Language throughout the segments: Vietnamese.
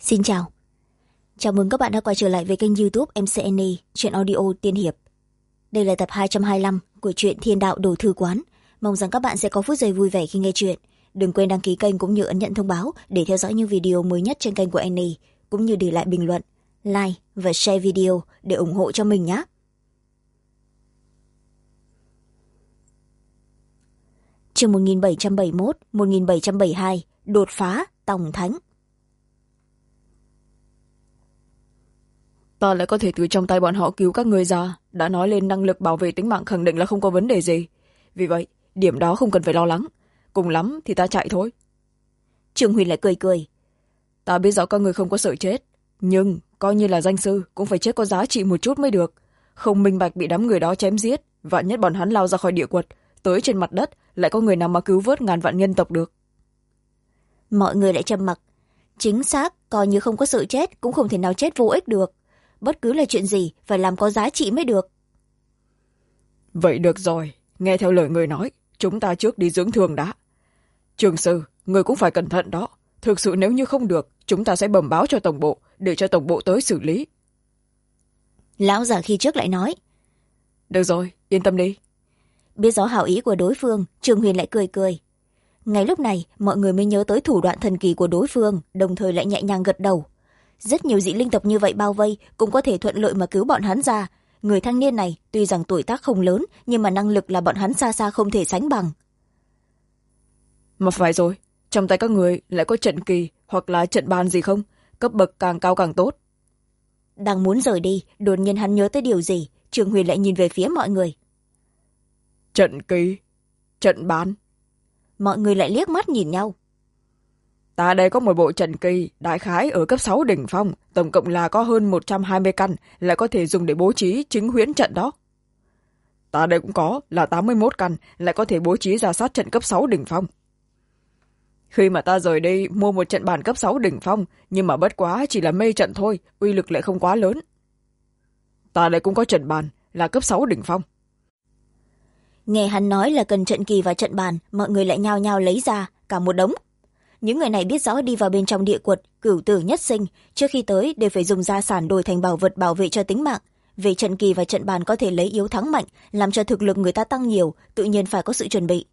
Xin chào. Chào mừng các bạn đã quay trở lại với kênh YouTube MCNE, truyện audio tiên hiệp. Đây là tập 225 của truyện Thiên Đạo Đồ Thư Quán. Mong rằng các bạn sẽ có phút giây vui vẻ khi nghe truyện. Đừng quên đăng ký kênh cũng như ấn nhận thông báo để theo dõi những video mới nhất trên kênh của Annie, cũng như để lại bình luận, like và share video để ủng hộ cho mình nhé. Chương 1771, 1772, đột phá Tòng Thánh. Ta lại có thể từ trong tay bọn họ cứu các người ra, đã nói lên năng lực bảo vệ tính mạng khẳng định là không có vấn đề gì. Vì vậy, điểm đó không cần phải lo lắng. Cùng lắm thì ta chạy thôi. Trương Huyền lại cười cười. Ta biết rõ các người không có sợ chết, nhưng coi như là danh sư cũng phải chết có giá trị một chút mới được. Không minh bạch bị đám người đó chém giết, vạn nhất bọn hắn lao ra khỏi địa quật, tới trên mặt đất lại có người nào mà cứu vớt ngàn vạn nhân tộc được. Mọi người lại trầm mặc. Chính xác, coi như không có sợ chết cũng không thể nào chết vô ích được. Bất cứ là chuyện gì phải làm có giá trị mới được. Vậy được rồi, nghe theo lời người nói, chúng ta trước đi dưỡng thương đã. Trường sư, người cũng phải cẩn thận đó. Thực sự nếu như không được, chúng ta sẽ bẩm báo cho tổng bộ, để cho tổng bộ tới xử lý. Lão già khi trước lại nói. Được rồi, yên tâm đi. Biết rõ hảo ý của đối phương, Trương Huyền lại cười cười. Ngay lúc này, mọi người mới nhớ tới thủ đoạn thần kỳ của đối phương, đồng thời lại nhẹ nhàng gật đầu. Rất nhiều dị linh tộc như vậy bao vây cũng có thể thuận lợi mà cứu bọn hắn ra. Người thanh niên này tuy rằng tuổi tác không lớn, nhưng mà năng lực là bọn hắn xa xa không thể sánh bằng. Mà phải rồi, trong tay các người lại có trận kỳ hoặc là trận bàn gì không? Cấp bậc càng cao càng tốt. Đang muốn rời đi, đột nhiên hắn nhớ tới điều gì. Trương Huyền lại nhìn về phía mọi người. Trận kỳ? Trận bàn? Mọi người lại liếc mắt nhìn nhau. Ta đây có một bộ trận kỳ, đại khái ở cấp 6 đỉnh phong, tổng cộng là có hơn 120 căn, lại có thể dùng để bố trí chính huyễn trận đó. Ta đây cũng có, là 81 căn, lại có thể bố trí ra sát trận cấp 6 đỉnh phong. Khi mà ta rời đi mua một trận bàn cấp 6 đỉnh phong, nhưng mà bất quá chỉ là mê trận thôi, uy lực lại không quá lớn. Ta đây cũng có trận bàn, là cấp 6 đỉnh phong. Nghe hắn nói là cần trận kỳ và trận bàn, mọi người lại nhao nhao lấy ra, cả một đống. Những người này biết rõ đi vào bên trong địa quật, cửu tử nhất sinh, trước khi tới đều phải dùng gia sản đổi thành bảo vật bảo vệ cho tính mạng. Về trận kỳ và trận bàn có thể lấy yếu thắng mạnh, làm cho thực lực người ta tăng nhiều, tự nhiên phải có sự chuẩn bị.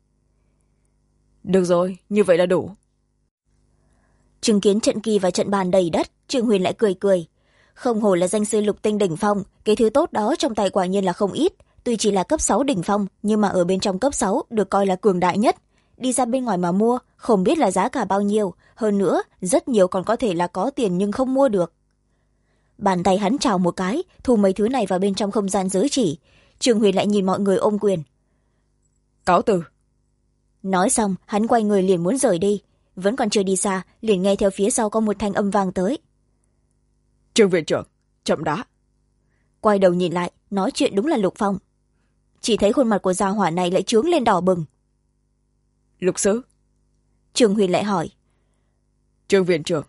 Được rồi, như vậy là đủ. Chứng kiến trận kỳ và trận bàn đầy đất, Trương Huyền lại cười cười. Không hổ là danh sư lục tinh đỉnh phong, cái thứ tốt đó trong tay quả nhiên là không ít. Tuy chỉ là cấp 6 đỉnh phong, nhưng mà ở bên trong cấp 6 được coi là cường đại nhất. Đi ra bên ngoài mà mua, không biết là giá cả bao nhiêu. Hơn nữa, rất nhiều còn có thể là có tiền nhưng không mua được. Bàn tay hắn chào một cái, thu mấy thứ này vào bên trong không gian giới chỉ. Trương Huyền lại nhìn mọi người ôm quyền. Cáo từ. Nói xong, hắn quay người liền muốn rời đi. Vẫn còn chưa đi xa, liền nghe theo phía sau có một thanh âm vang tới. Trương viện trưởng, chậm đã. Quay đầu nhìn lại, nói chuyện đúng là Lục Phong. Chỉ thấy khuôn mặt của gia hỏa này lại trướng lên đỏ bừng. Lục sứ. Trương Huyền lại hỏi. Trương viện trưởng,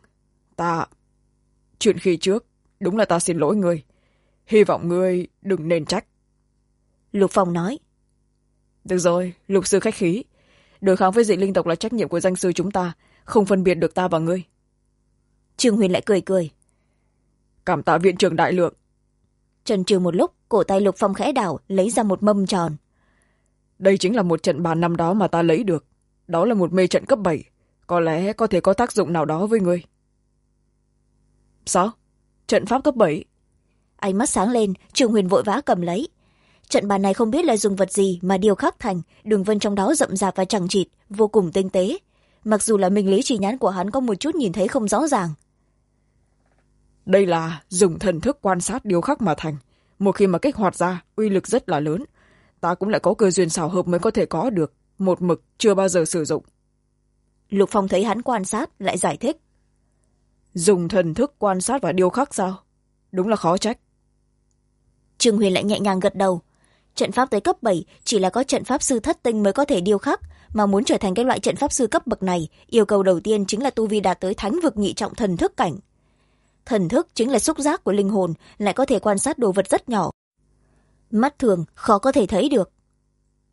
chuyện khi trước, đúng là ta xin lỗi ngươi. Hy vọng ngươi đừng nên trách. Lục Phong nói. Được rồi, Lục sư khách khí. Đối kháng với dị linh tộc là trách nhiệm của danh sư chúng ta, không phân biệt được ta và ngươi. Trương Huyền lại cười cười. Cảm tạ viện trưởng đại lượng. Chần chừ một lúc, cổ tay Lục Phong khẽ đảo, lấy ra một mâm tròn. Đây chính là một trận bàn năm đó mà ta lấy được. Đó là một mê trận cấp 7. Có lẽ có thể có tác dụng nào đó với ngươi. Sao? Trận pháp cấp 7? Ánh mắt sáng lên, Trương Huyền vội vã cầm lấy. Trận bàn này không biết là dùng vật gì mà điêu khắc thành, đường vân trong đó rậm rạp và chằng chịt, vô cùng tinh tế. Mặc dù là minh lý chỉ nhãn của hắn có một chút nhìn thấy không rõ ràng. Đây là dùng thần thức quan sát điêu khắc mà thành. Một khi mà kích hoạt ra, uy lực rất là lớn. Ta cũng lại có cơ duyên xảo hợp mới có thể có được, một mực chưa bao giờ sử dụng. Lục Phong thấy hắn quan sát, lại giải thích. Dùng thần thức quan sát và điêu khắc sao? Đúng là khó trách. Trương Huyền lại nhẹ nhàng gật đầu. Trận pháp tới cấp 7 chỉ là có trận pháp sư thất tinh mới có thể điêu khắc, mà muốn trở thành cái loại trận pháp sư cấp bậc này, yêu cầu đầu tiên chính là tu vi đạt tới thánh vực nhị trọng thần thức cảnh. Thần thức chính là xúc giác của linh hồn, lại có thể quan sát đồ vật rất nhỏ. Mắt thường khó có thể thấy được.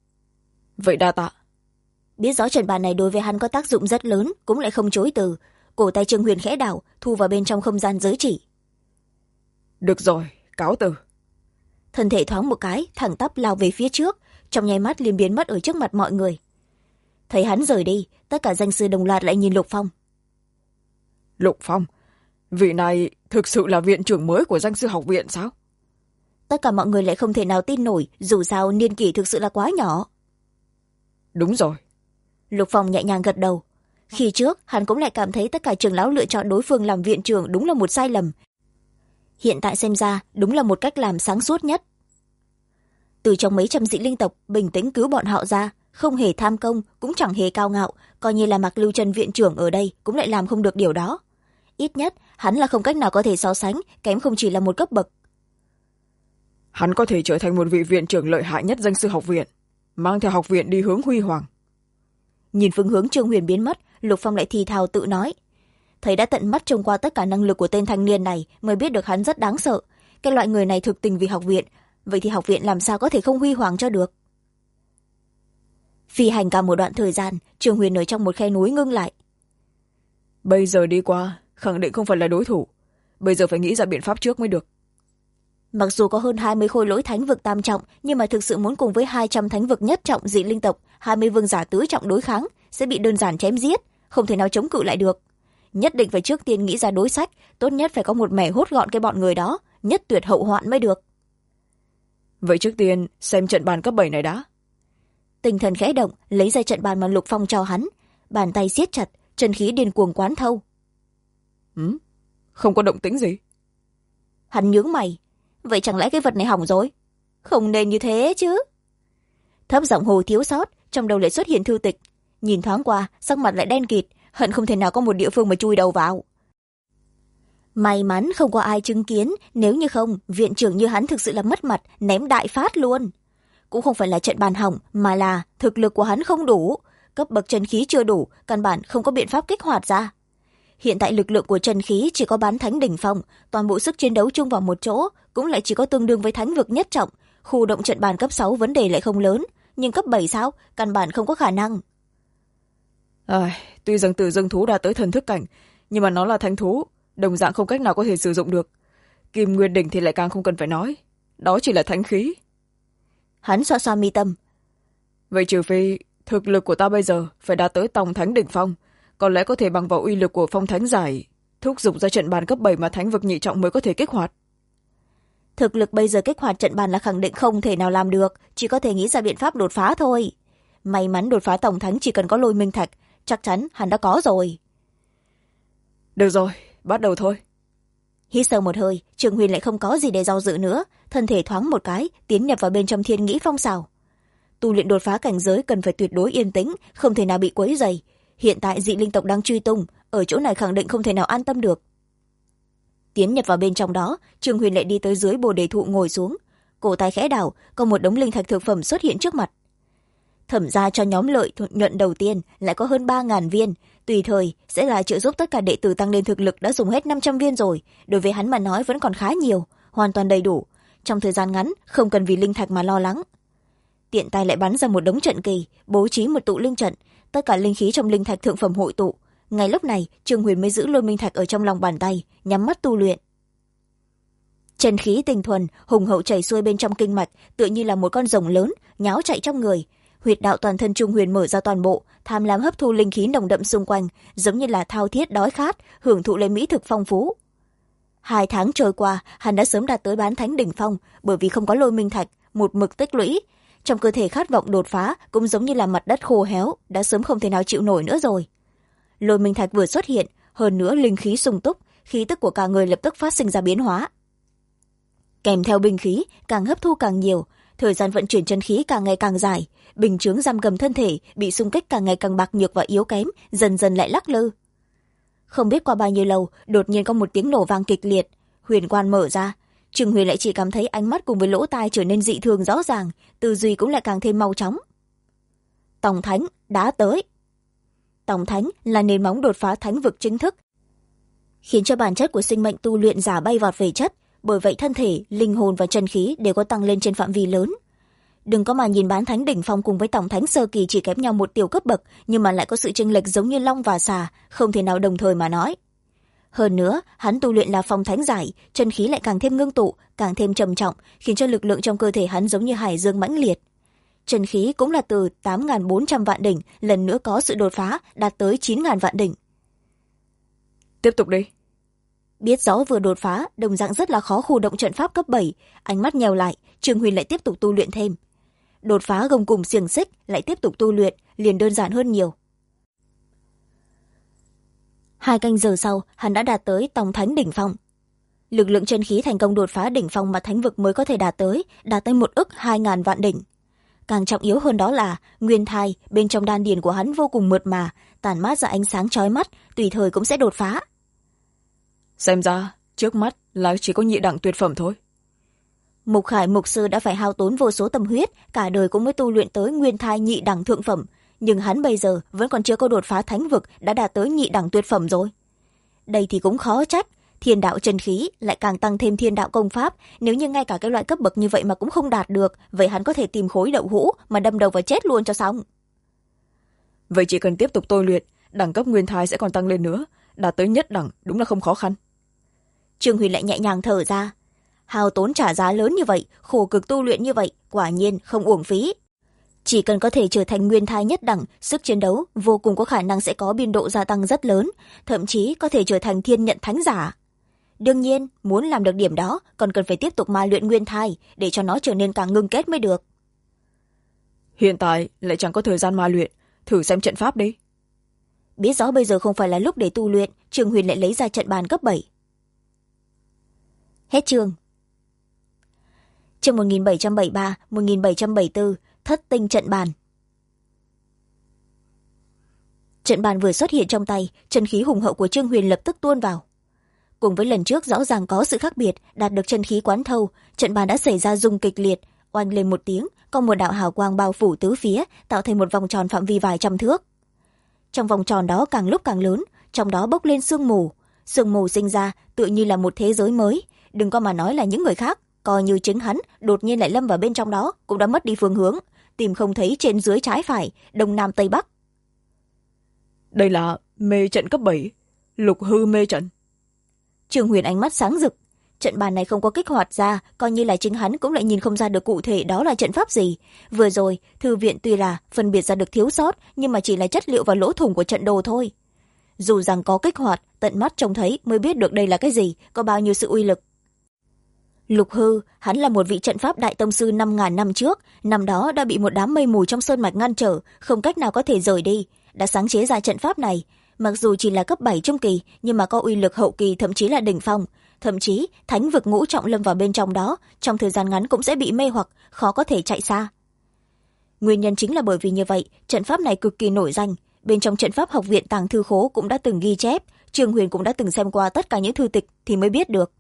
Vậy đa tạ. Biết rõ trận bàn này đối với hắn có tác dụng rất lớn, cũng lại không chối từ. cổ tay Trương Huyền khẽ đảo, thu vào bên trong không gian giới chỉ. Được rồi, cáo từ. Thân thể thoáng một cái, thẳng tắp lao về phía trước, trong nháy mắt liền biến mất ở trước mặt mọi người. Thấy hắn rời đi, tất cả danh sư đồng loạt lại nhìn Lục Phong. Lục Phong, vị này thực sự là viện trưởng mới của danh sư học viện sao? Tất cả mọi người lại không thể nào tin nổi, dù sao niên kỷ thực sự là quá nhỏ. Đúng rồi. Lục Phong nhẹ nhàng gật đầu. Khi trước, hắn cũng lại cảm thấy tất cả trưởng lão lựa chọn đối phương làm viện trưởng đúng là một sai lầm. Hiện tại xem ra, đúng là một cách làm sáng suốt nhất. Từ trong mấy trăm dị linh tộc, bình tĩnh cứu bọn họ ra, không hề tham công, cũng chẳng hề cao ngạo, coi như là Mạc Lưu Trân viện trưởng ở đây cũng lại làm không được điều đó. Ít nhất, hắn là không cách nào có thể so sánh, kém không chỉ là một cấp bậc. Hắn có thể trở thành một vị viện trưởng lợi hại nhất danh sư học viện, mang theo học viện đi hướng huy hoàng. Nhìn phương hướng Trương Huyền biến mất, Lục Phong lại thì thào tự nói. Thấy đã tận mắt trông qua tất cả năng lực của tên thanh niên này mới biết được hắn rất đáng sợ. Cái loại người này thực tình vì học viện, vậy thì học viện làm sao có thể không huy hoàng cho được. Phi hành cả một đoạn thời gian, Trương Huyền ở trong một khe núi ngưng lại. Bây giờ đi qua, khẳng định không phải là đối thủ. Bây giờ phải nghĩ ra biện pháp trước mới được. Mặc dù có hơn 20 khôi lỗi thánh vực tam trọng, nhưng mà thực sự muốn cùng với 200 thánh vực nhất trọng dị linh tộc, 20 vương giả tứ trọng đối kháng, sẽ bị đơn giản chém giết, không thể nào chống cự lại được. Nhất định phải trước tiên nghĩ ra đối sách, tốt nhất phải có một mẻ hốt gọn cái bọn người đó, nhất tuyệt hậu hoạn mới được. Vậy trước tiên, xem trận bàn cấp 7 này đã. Tinh thần khẽ động, lấy ra trận bàn mà Lục Phong cho hắn, bàn tay siết chặt, chân khí điên cuồng quán thâu. Không có động tĩnh gì. Hắn nhướng mày, vậy chẳng lẽ cái vật này hỏng rồi? Không nên như thế chứ. Thấp giọng hồ thiếu sót, trong đầu lại xuất hiện thư tịch. Nhìn thoáng qua, sắc mặt lại đen kịt, hận không thể nào có một địa phương mà chui đầu vào. May mắn không có ai chứng kiến, nếu như không, viện trưởng như hắn thực sự là mất mặt, ném đại phát luôn. Cũng không phải là trận bàn hỏng, mà là thực lực của hắn không đủ. Cấp bậc chân khí chưa đủ, căn bản không có biện pháp kích hoạt ra. Hiện tại lực lượng của chân khí chỉ có bán thánh đỉnh phong, toàn bộ sức chiến đấu chung vào một chỗ, cũng lại chỉ có tương đương với thánh vực nhất trọng. Khu động trận bàn cấp 6 vấn đề lại không lớn, nhưng cấp 7 sao, căn bản không có khả năng. Tuy rằng Tử Dương thú đã tới thần thức cảnh, nhưng mà nó là thánh thú, đồng dạng không cách nào có thể sử dụng được. Kim Nguyên đỉnh thì lại càng không cần phải nói, đó chỉ là thánh khí. Hắn xoa xoa mi tâm. Vậy trừ phi thực lực của ta bây giờ phải đạt tới tòng thánh đỉnh phong, có lẽ có thể bằng vào uy lực của phong thánh giải thúc giục ra trận bàn cấp 7 mà thánh vực nhị trọng mới có thể kích hoạt. Thực lực bây giờ kích hoạt trận bàn là khẳng định không thể nào làm được, chỉ có thể nghĩ ra biện pháp đột phá thôi. May mắn đột phá tổng thánh chỉ cần có lôi minh thạch, chắc chắn hắn đã có rồi. Được rồi, bắt đầu thôi. Hít sâu một hơi, Trương Huyền lại không có gì để do dự nữa, thân thể thoáng một cái, tiến nhập vào bên trong thiên nghĩ phong xào. Tu luyện đột phá cảnh giới cần phải tuyệt đối yên tĩnh, không thể nào bị quấy rầy. Hiện tại dị linh tộc đang truy tung, ở chỗ này khẳng định không thể nào an tâm được. Tiến nhập vào bên trong đó, Trương Huyền lại đi tới dưới bồ đề thụ ngồi xuống, cổ tay khẽ đảo, có một đống linh thạch thực phẩm xuất hiện trước mặt. Thẩm ra cho nhóm lợi nhuận đầu tiên lại có hơn 3.000 viên, tùy thời sẽ là trợ giúp tất cả đệ tử tăng lên thực lực, đã dùng hết 500 viên rồi, đối với hắn mà nói vẫn còn khá nhiều, hoàn toàn đầy đủ, trong thời gian ngắn không cần vì linh thạch mà lo lắng. Tiện tay lại bắn ra một đống trận kỳ, bố trí một tụ linh trận, tất cả linh khí trong linh thạch thượng phẩm hội tụ. Ngay lúc này, Trương Huyền mới giữ lôi minh thạch ở trong lòng bàn tay, nhắm mắt tu luyện. Chân khí tinh thuần hùng hậu chảy xuôi bên trong kinh mạch, tựa như là một con rồng lớn nháo chạy trong người. Huyệt đạo toàn thân Trương Huyền mở ra toàn bộ, tham lam hấp thu linh khí nồng đậm xung quanh, giống như là thao thiết đói khát, hưởng thụ lấy mỹ thực phong phú. 2 tháng trôi qua, hắn đã sớm đạt tới bán thánh đỉnh phong, bởi vì không có lôi minh thạch, một mực tích lũy. Trong cơ thể khát vọng đột phá cũng giống như là mặt đất khô héo, đã sớm không thể nào chịu nổi nữa rồi. Lôi minh thạch vừa xuất hiện, hơn nữa linh khí sung túc, khí tức của cả người lập tức phát sinh ra biến hóa. Kèm theo binh khí, càng hấp thu càng nhiều, thời gian vận chuyển chân khí càng ngày càng dài, bình chướng giam cầm thân thể bị xung kích càng ngày càng bạc nhược và yếu kém, dần dần lại lắc lư. Không biết qua bao nhiêu lâu, đột nhiên có một tiếng nổ vang kịch liệt, huyền quan mở ra. Trương Huyền lại chỉ cảm thấy ánh mắt cùng với lỗ tai trở nên dị thường rõ ràng, tư duy cũng lại càng thêm mau chóng. Tòng thánh đã tới. Tòng thánh là nền móng đột phá thánh vực chính thức, khiến cho bản chất của sinh mệnh tu luyện giả bay vọt về chất, bởi vậy thân thể, linh hồn và chân khí đều có tăng lên trên phạm vi lớn. Đừng có mà nhìn bán thánh đỉnh phong cùng với tổng thánh sơ kỳ chỉ kém nhau một tiểu cấp bậc, nhưng mà lại có sự chênh lệch giống như long và xà, không thể nào đồng thời mà nói. Hơn nữa, hắn tu luyện là phong thánh giải, chân khí lại càng thêm ngưng tụ, càng thêm trầm trọng, khiến cho lực lượng trong cơ thể hắn giống như hải dương mãnh liệt. Chân khí cũng là từ 8.400 vạn đỉnh, lần nữa có sự đột phá, đạt tới 9.000 vạn đỉnh. Tiếp tục đi. Biết rõ vừa đột phá, đồng dạng rất là khó khu động trận pháp cấp 7, ánh mắt nhèo lại, Trương Huyền lại tiếp tục tu luyện thêm. Đột phá gông cùng xiềng xích, lại tiếp tục tu luyện, liền đơn giản hơn nhiều. 2 canh giờ sau, hắn đã đạt tới tòng thánh đỉnh phong. Lực lượng chân khí thành công đột phá đỉnh phong mà thánh vực mới có thể đạt tới 1.200.000 vạn đỉnh. Càng trọng yếu hơn đó là nguyên thai bên trong đan điền của hắn vô cùng mượt mà, tản mát ra ánh sáng chói mắt, tùy thời cũng sẽ đột phá. Xem ra trước mắt là chỉ có nhị đẳng tuyệt phẩm thôi. Mục Khải mục sư đã phải hao tốn vô số tâm huyết, cả đời cũng mới tu luyện tới nguyên thai nhị đẳng thượng phẩm, nhưng hắn bây giờ vẫn còn chưa có đột phá thánh vực, đã đạt tới nhị đẳng tuyệt phẩm rồi. Đây thì cũng khó trách, thiên đạo chân khí lại càng tăng thêm thiên đạo công pháp, nếu như ngay cả cái loại cấp bậc như vậy mà cũng không đạt được, vậy hắn có thể tìm khối đậu hũ mà đâm đầu vào chết luôn cho xong. Vậy chỉ cần tiếp tục tôi luyện, đẳng cấp nguyên thai sẽ còn tăng lên nữa, đạt tới nhất đẳng đúng là không khó khăn. Trương Huyền lại nhẹ nhàng thở ra, hao tốn trả giá lớn như vậy, khổ cực tu luyện như vậy, quả nhiên không uổng phí. Chỉ cần có thể trở thành nguyên thai nhất đẳng, sức chiến đấu vô cùng có khả năng sẽ có biên độ gia tăng rất lớn, thậm chí có thể trở thành thiên nhận thánh giả. Đương nhiên, muốn làm được điểm đó, còn cần phải tiếp tục ma luyện nguyên thai, để cho nó trở nên càng ngưng kết mới được. Hiện tại lại chẳng có thời gian ma luyện, thử xem trận pháp đi. Biết rõ bây giờ không phải là lúc để tu luyện, Trương Huyền lại lấy ra trận bàn cấp 7. Hết chương. Chương 1773-1774, thất tinh trận bàn. Trận bàn vừa xuất hiện trong tay, chân khí hùng hậu của Trương Huyền lập tức tuôn vào. Cùng với lần trước rõ ràng có sự khác biệt, đạt được chân khí quán thâu, trận bàn đã xảy ra rung kịch liệt, oanh lên một tiếng, có một đạo hào quang bao phủ tứ phía, tạo thành một vòng tròn phạm vi vài trăm thước. Trong vòng tròn đó càng lúc càng lớn, trong đó bốc lên sương mù sinh ra tựa như là một thế giới mới, đừng có mà nói là những người khác, coi như chính hắn đột nhiên lại lâm vào bên trong đó cũng đã mất đi phương hướng, tìm không thấy trên dưới trái phải, đông nam tây bắc. Đây là mê trận cấp 7, lục hư mê trận. Trương Huyền ánh mắt sáng rực, trận bàn này không có kích hoạt ra, coi như là chính hắn cũng lại nhìn không ra được cụ thể đó là trận pháp gì. Vừa rồi thư viện tuy là phân biệt ra được thiếu sót, nhưng mà chỉ là chất liệu và lỗ thủng của trận đồ thôi. Dù rằng có kích hoạt, tận mắt trông thấy mới biết được đây là cái gì, có bao nhiêu sự uy lực. Lục hư, hắn là một vị trận pháp đại tông sư 5.000 năm trước, năm đó đã bị một đám mây mù trong sơn mạch ngăn trở, không cách nào có thể rời đi, đã sáng chế ra trận pháp này. Mặc dù chỉ là cấp 7 trung kỳ, nhưng mà có uy lực hậu kỳ, thậm chí là đỉnh phong. Thậm chí, thánh vực ngũ trọng lâm vào bên trong đó, trong thời gian ngắn cũng sẽ bị mê hoặc, khó có thể chạy xa. Nguyên nhân chính là bởi vì như vậy, trận pháp này cực kỳ nổi danh. Bên trong trận pháp học viện tàng thư khố cũng đã từng ghi chép, Trương Huyền cũng đã từng xem qua tất cả những thư tịch thì mới biết được.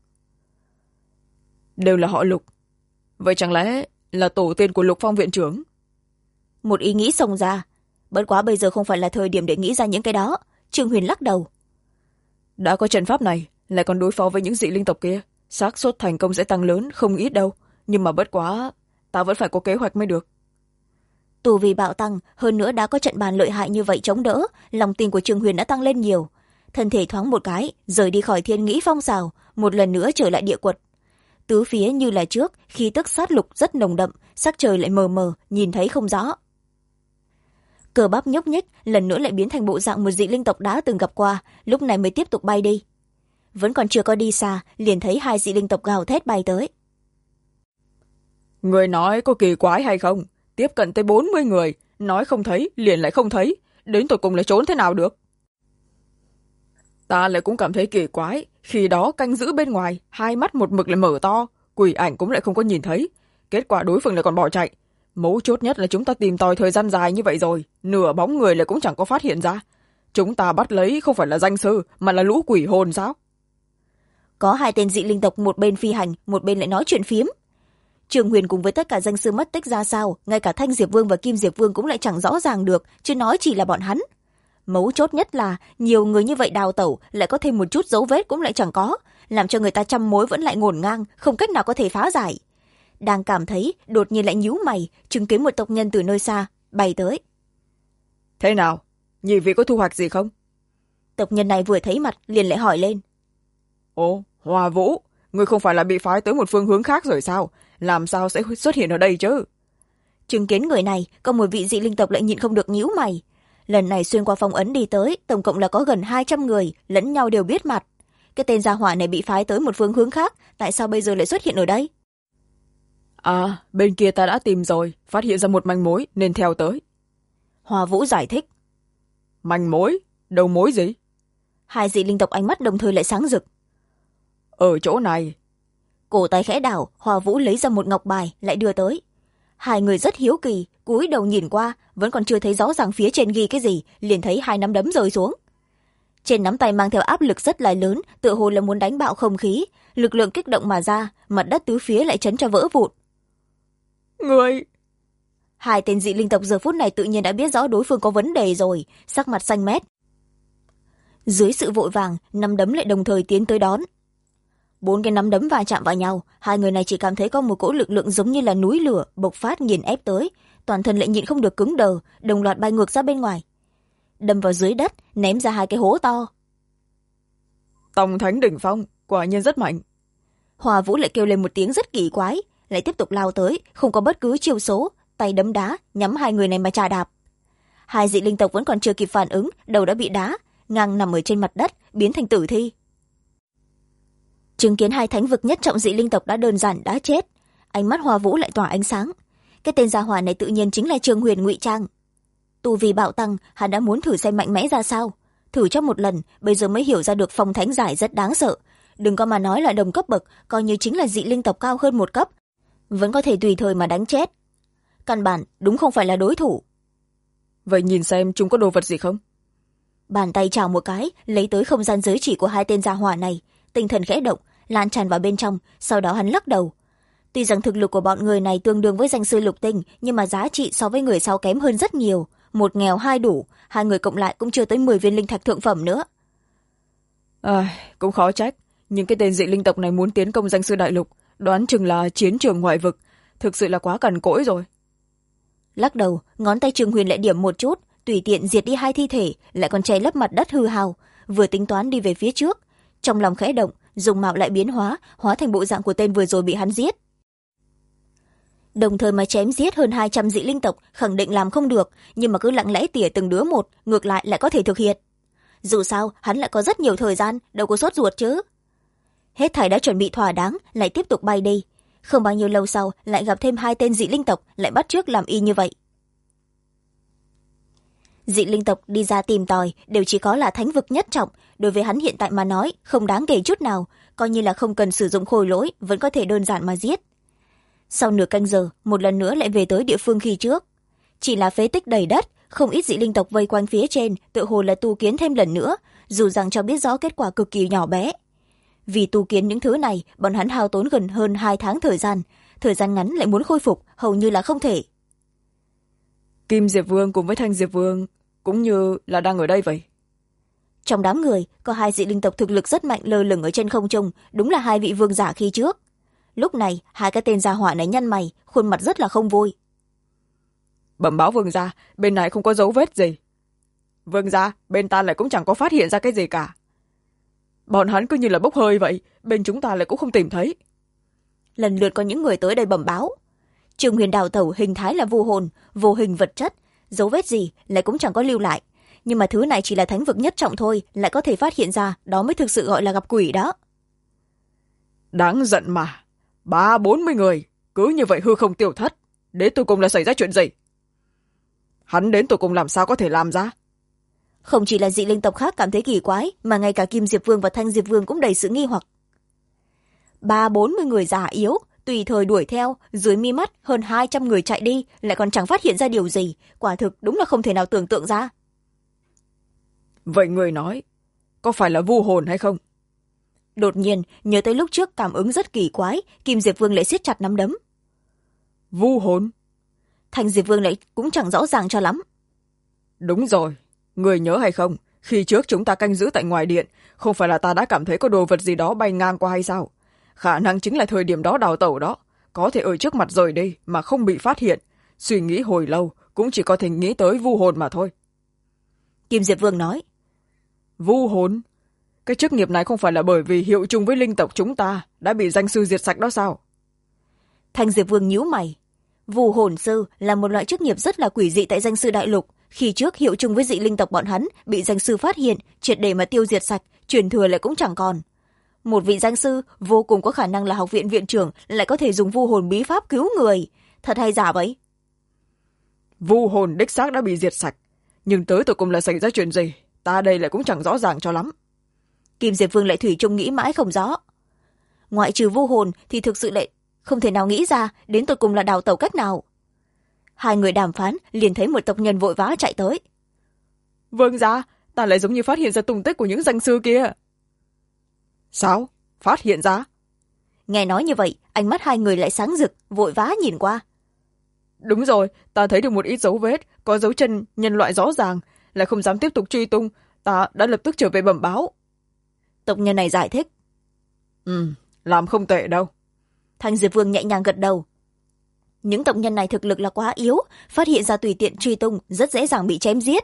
Đều là họ Lục. Vậy chẳng lẽ là tổ tiên của Lục Phong viện trưởng? Một ý nghĩ xông ra. Bất quá bây giờ không phải là thời điểm để nghĩ ra những cái đó. Trương Huyền lắc đầu. Đã có trận pháp này, lại còn đối phó với những dị linh tộc kia, xác suất thành công sẽ tăng lớn, không ít đâu. Nhưng mà bất quá, ta vẫn phải có kế hoạch mới được. Tu vi bạo tăng, hơn nữa đã có trận bàn lợi hại như vậy chống đỡ, lòng tin của Trương Huyền đã tăng lên nhiều. Thân thể thoáng một cái, rời đi khỏi thiên nghĩ phong xào, một lần nữa trở lại địa quật. Tứ phía như là trước, khí tức sát lục rất nồng đậm, sắc trời lại mờ mờ, nhìn thấy không rõ. Cơ bắp nhúc nhích, lần nữa lại biến thành bộ dạng một dị linh tộc đã từng gặp qua, lúc này mới tiếp tục bay đi. Vẫn còn chưa có đi xa, liền thấy 2 dị linh tộc gào thét bay tới. Người nói có kỳ quái hay không? Tiếp cận tới 40 người, nói không thấy, liền lại không thấy, đến tụi cùng lại trốn thế nào được? Ta lại cũng cảm thấy kỳ quái, khi đó canh giữ bên ngoài, 2 mắt một mực lại mở to, quỷ ảnh cũng lại không có nhìn thấy, kết quả đối phương lại còn bỏ chạy. Mấu chốt nhất là chúng ta tìm tòi thời gian dài như vậy rồi, nửa bóng người lại cũng chẳng có phát hiện ra. Chúng ta bắt lấy không phải là danh sư, mà là lũ quỷ hồn sao? Có 2 tên dị linh tộc, một bên phi hành, một bên lại nói chuyện phiếm. Trương Huyền cùng với tất cả danh sư mất tích ra sao, ngay cả Thanh Diệp Vương và Kim Diệp Vương cũng lại chẳng rõ ràng được, chứ nói chỉ là bọn hắn. Mấu chốt nhất là nhiều người như vậy đào tẩu, lại có thêm một chút dấu vết cũng lại chẳng có, làm cho người ta trăm mối vẫn lại ngổn ngang, không cách nào có thể phá giải. đang cảm thấy đột nhiên lại nhíu mày, chứng kiến một tộc nhân từ nơi xa bay tới. Thế nào, nhị vị có thu hoạch gì không? Tộc nhân này vừa thấy mặt liền lại hỏi lên. Ồ, Hòa Vũ, người không phải là bị phái tới một phương hướng khác rồi sao? Làm sao sẽ xuất hiện ở đây chứ? Chứng kiến người này, có một vị dị linh tộc lại nhịn không được nhíu mày. Lần này xuyên qua phong ấn đi tới, tổng cộng là có gần 200 người, lẫn nhau đều biết mặt. Cái tên gia hỏa này bị phái tới một phương hướng khác, tại sao bây giờ lại xuất hiện ở đây? À, bên kia ta đã tìm rồi, phát hiện ra một manh mối nên theo tới. Hòa Vũ giải thích. Manh mối? Đầu mối gì? Hai dị linh tộc ánh mắt đồng thời lại sáng rực. Ở chỗ này. Cổ tay khẽ đảo, Hòa Vũ lấy ra một ngọc bài lại đưa tới. Hai người rất hiếu kỳ, cúi đầu nhìn qua, vẫn còn chưa thấy rõ ràng phía trên ghi cái gì, liền thấy hai nắm đấm rơi xuống. Trên nắm tay mang theo áp lực rất là lớn, tựa hồ là muốn đánh bạo không khí, lực lượng kích động mà ra, mặt đất tứ phía lại chấn cho vỡ vụn. Người... Hai tên dị linh tộc giờ phút này tự nhiên đã biết rõ đối phương có vấn đề rồi, sắc mặt xanh mét. Dưới sự vội vàng, nắm đấm lại đồng thời tiến tới đón. 4 cái nắm đấm va chạm vào nhau, hai người này chỉ cảm thấy có một cỗ lực lượng giống như là núi lửa bộc phát nghiền ép tới, toàn thân lại nhịn không được cứng đờ, đồng loạt bay ngược ra bên ngoài, đâm vào dưới đất, ném ra 2 cái hố to. Tông thánh đỉnh phong, quả nhiên rất mạnh. Hòa Vũ lại kêu lên một tiếng rất kỳ quái, lại tiếp tục lao tới, không có bất cứ chiêu số, tay đấm đá nhắm hai người này mà chà đạp. Hai dị linh tộc vẫn còn chưa kịp phản ứng, đầu đã bị đá ngang nằm ở trên mặt đất, biến thành tử thi. Chứng kiến hai thánh vực nhất trọng dị linh tộc đã đơn giản đã chết, ánh mắt Hòa Vũ lại tỏa ánh sáng. Cái tên gia hỏa này tự nhiên chính là Trương Huyền ngụy trang. Tu vì bạo tăng, hắn đã muốn thử xem mạnh mẽ ra sao, thử cho một lần, bây giờ mới hiểu ra được phong thánh giải rất đáng sợ. Đừng có mà nói là đồng cấp bậc, coi như chính là dị linh tộc cao hơn một cấp, vẫn có thể tùy thời mà đánh chết. Căn bản đúng không phải là đối thủ. Vậy nhìn xem chúng có đồ vật gì không? Bàn tay chào một cái, lấy tới không gian giới chỉ của hai tên gia hỏa này, tinh thần khẽ động, lan tràn vào bên trong, sau đó hắn lắc đầu. Tuy rằng thực lực của bọn người này tương đương với danh sư lục tinh, nhưng mà giá trị so với người sau kém hơn rất nhiều. Một nghèo hai đủ, hai người cộng lại cũng chưa tới 10 viên linh thạch thượng phẩm nữa. Cũng khó trách, nhưng cái tên dị linh tộc này muốn tiến công danh sư đại lục, đoán chừng là chiến trường ngoại vực, thực sự là quá cằn cỗi rồi. Lắc đầu, ngón tay Trương Huyền lại điểm một chút, tùy tiện diệt đi 2 thi thể, lại còn che lấp mặt đất hư hào, vừa tính toán đi về phía trước, trong lòng khẽ động, dùng mạo lại biến hóa thành bộ dạng của tên vừa rồi bị hắn giết. Đồng thời mà chém giết hơn 200 dị linh tộc khẳng định làm không được, nhưng mà cứ lặng lẽ tỉa từng đứa một, ngược lại lại có thể thực hiện. Dù sao hắn lại có rất nhiều thời gian, đâu có sốt ruột chứ. Hết thảy đã chuẩn bị thỏa đáng, lại tiếp tục bay đi. Không bao nhiêu lâu sau lại gặp thêm 2 tên dị linh tộc, lại bắt chước làm y như vậy. Dị linh tộc đi ra tìm tòi đều chỉ có là thánh vực nhất trọng, đối với hắn hiện tại mà nói không đáng kể chút nào, coi như là không cần sử dụng khôi lỗi, vẫn có thể đơn giản mà giết. Sau nửa canh giờ, một lần nữa lại về tới địa phương khi trước. Chỉ là phế tích đầy đất, không ít dị linh tộc vây quanh phía trên, tựa hồ là tu kiến thêm lần nữa, dù rằng cho biết rõ kết quả cực kỳ nhỏ bé. Vì tu kiến những thứ này, bọn hắn hao tốn gần hơn 2 tháng thời gian ngắn lại muốn khôi phục hầu như là không thể. Kim Diệp Vương cùng với Thanh Diệp Vương cũng như là đang ở đây vậy. Trong đám người có 2 dị linh tộc thực lực rất mạnh lơ lửng ở trên không trung, đúng là 2 vị vương giả khi trước. Lúc này 2 cái tên gia hỏa này nhăn mày, khuôn mặt rất là không vui. Bẩm báo vương gia, bên này không có dấu vết gì. Vương gia, bên ta lại cũng chẳng có phát hiện ra cái gì cả. Bọn hắn cứ như là bốc hơi vậy, bên chúng ta lại cũng không tìm thấy. Lần lượt có những người tới đây bẩm báo. Trương Huyền đào tẩu hình thái là vô hồn, vô hình vật chất, dấu vết gì lại cũng chẳng có lưu lại. Nhưng mà thứ này chỉ là thánh vực nhất trọng thôi, lại có thể phát hiện ra, đó mới thực sự gọi là gặp quỷ đó. Đáng giận mà, 30-40 người, cứ như vậy hư không tiêu thất, đến tụi cùng là xảy ra chuyện gì? Hắn đến tụi cùng làm sao có thể làm ra? Không chỉ là dị linh tộc khác cảm thấy kỳ quái, mà ngay cả Kim Diệp Vương và Thanh Diệp Vương cũng đầy sự nghi hoặc. 30-40 người già yếu, tùy thời đuổi theo, dưới mi mắt hơn 200 người chạy đi, lại còn chẳng phát hiện ra điều gì, quả thực đúng là không thể nào tưởng tượng ra. Vậy người nói, có phải là vu hồn hay không? Đột nhiên, nhớ tới lúc trước cảm ứng rất kỳ quái, Kim Diệp Vương lại siết chặt nắm đấm. Vu hồn? Thanh Diệp Vương lại cũng chẳng rõ ràng cho lắm. Đúng rồi, người nhớ hay không, khi trước chúng ta canh giữ tại ngoài điện, không phải là ta đã cảm thấy có đồ vật gì đó bay ngang qua hay sao? Khả năng chính là thời điểm đó đào tẩu đó, có thể ở trước mặt rời đi mà không bị phát hiện, suy nghĩ hồi lâu cũng chỉ có thể nghĩ tới vu hồn mà thôi. Kim Diệp Vương nói. Vu hồn? Cái chức nghiệp này không phải là bởi vì hiệu chung với linh tộc chúng ta đã bị danh sư diệt sạch đó sao? Thanh Diệp Vương nhíu mày. Vu hồn sư là một loại chức nghiệp rất là quỷ dị tại danh sư đại lục. Khi trước hiệu chung với dị linh tộc bọn hắn bị danh sư phát hiện, triệt để mà tiêu diệt sạch, truyền thừa lại cũng chẳng còn. Một vị danh sư vô cùng có khả năng là học viện viện trưởng lại có thể dùng vu hồn bí pháp cứu người. Thật hay giả vậy? Vu hồn đích xác đã bị diệt sạch, nhưng tới tụi cùng là xảy ra chuyện gì, ta đây lại cũng chẳng rõ ràng cho lắm. Kim Diệp Vương lại thủy chung nghĩ mãi không rõ. Ngoại trừ vu hồn thì thực sự lại không thể nào nghĩ ra đến tụi cùng là đào tẩu cách nào. Hai người đàm phán liền thấy một tộc nhân vội vã chạy tới. Vương gia, ta lại giống như phát hiện ra tung tích của những danh sư kia. Sao? Phát hiện ra? Nghe nói như vậy, ánh mắt hai người lại sáng rực, vội vã nhìn qua. Đúng rồi, ta thấy được một ít dấu vết, có dấu chân nhân loại rõ ràng, lại không dám tiếp tục truy tung, ta đã lập tức trở về bẩm báo. Tộc nhân này giải thích. Làm không tệ đâu. Thanh Diệp Vương nhẹ nhàng gật đầu. Những tộc nhân này thực lực là quá yếu, phát hiện ra tùy tiện truy tung rất dễ dàng bị chém giết.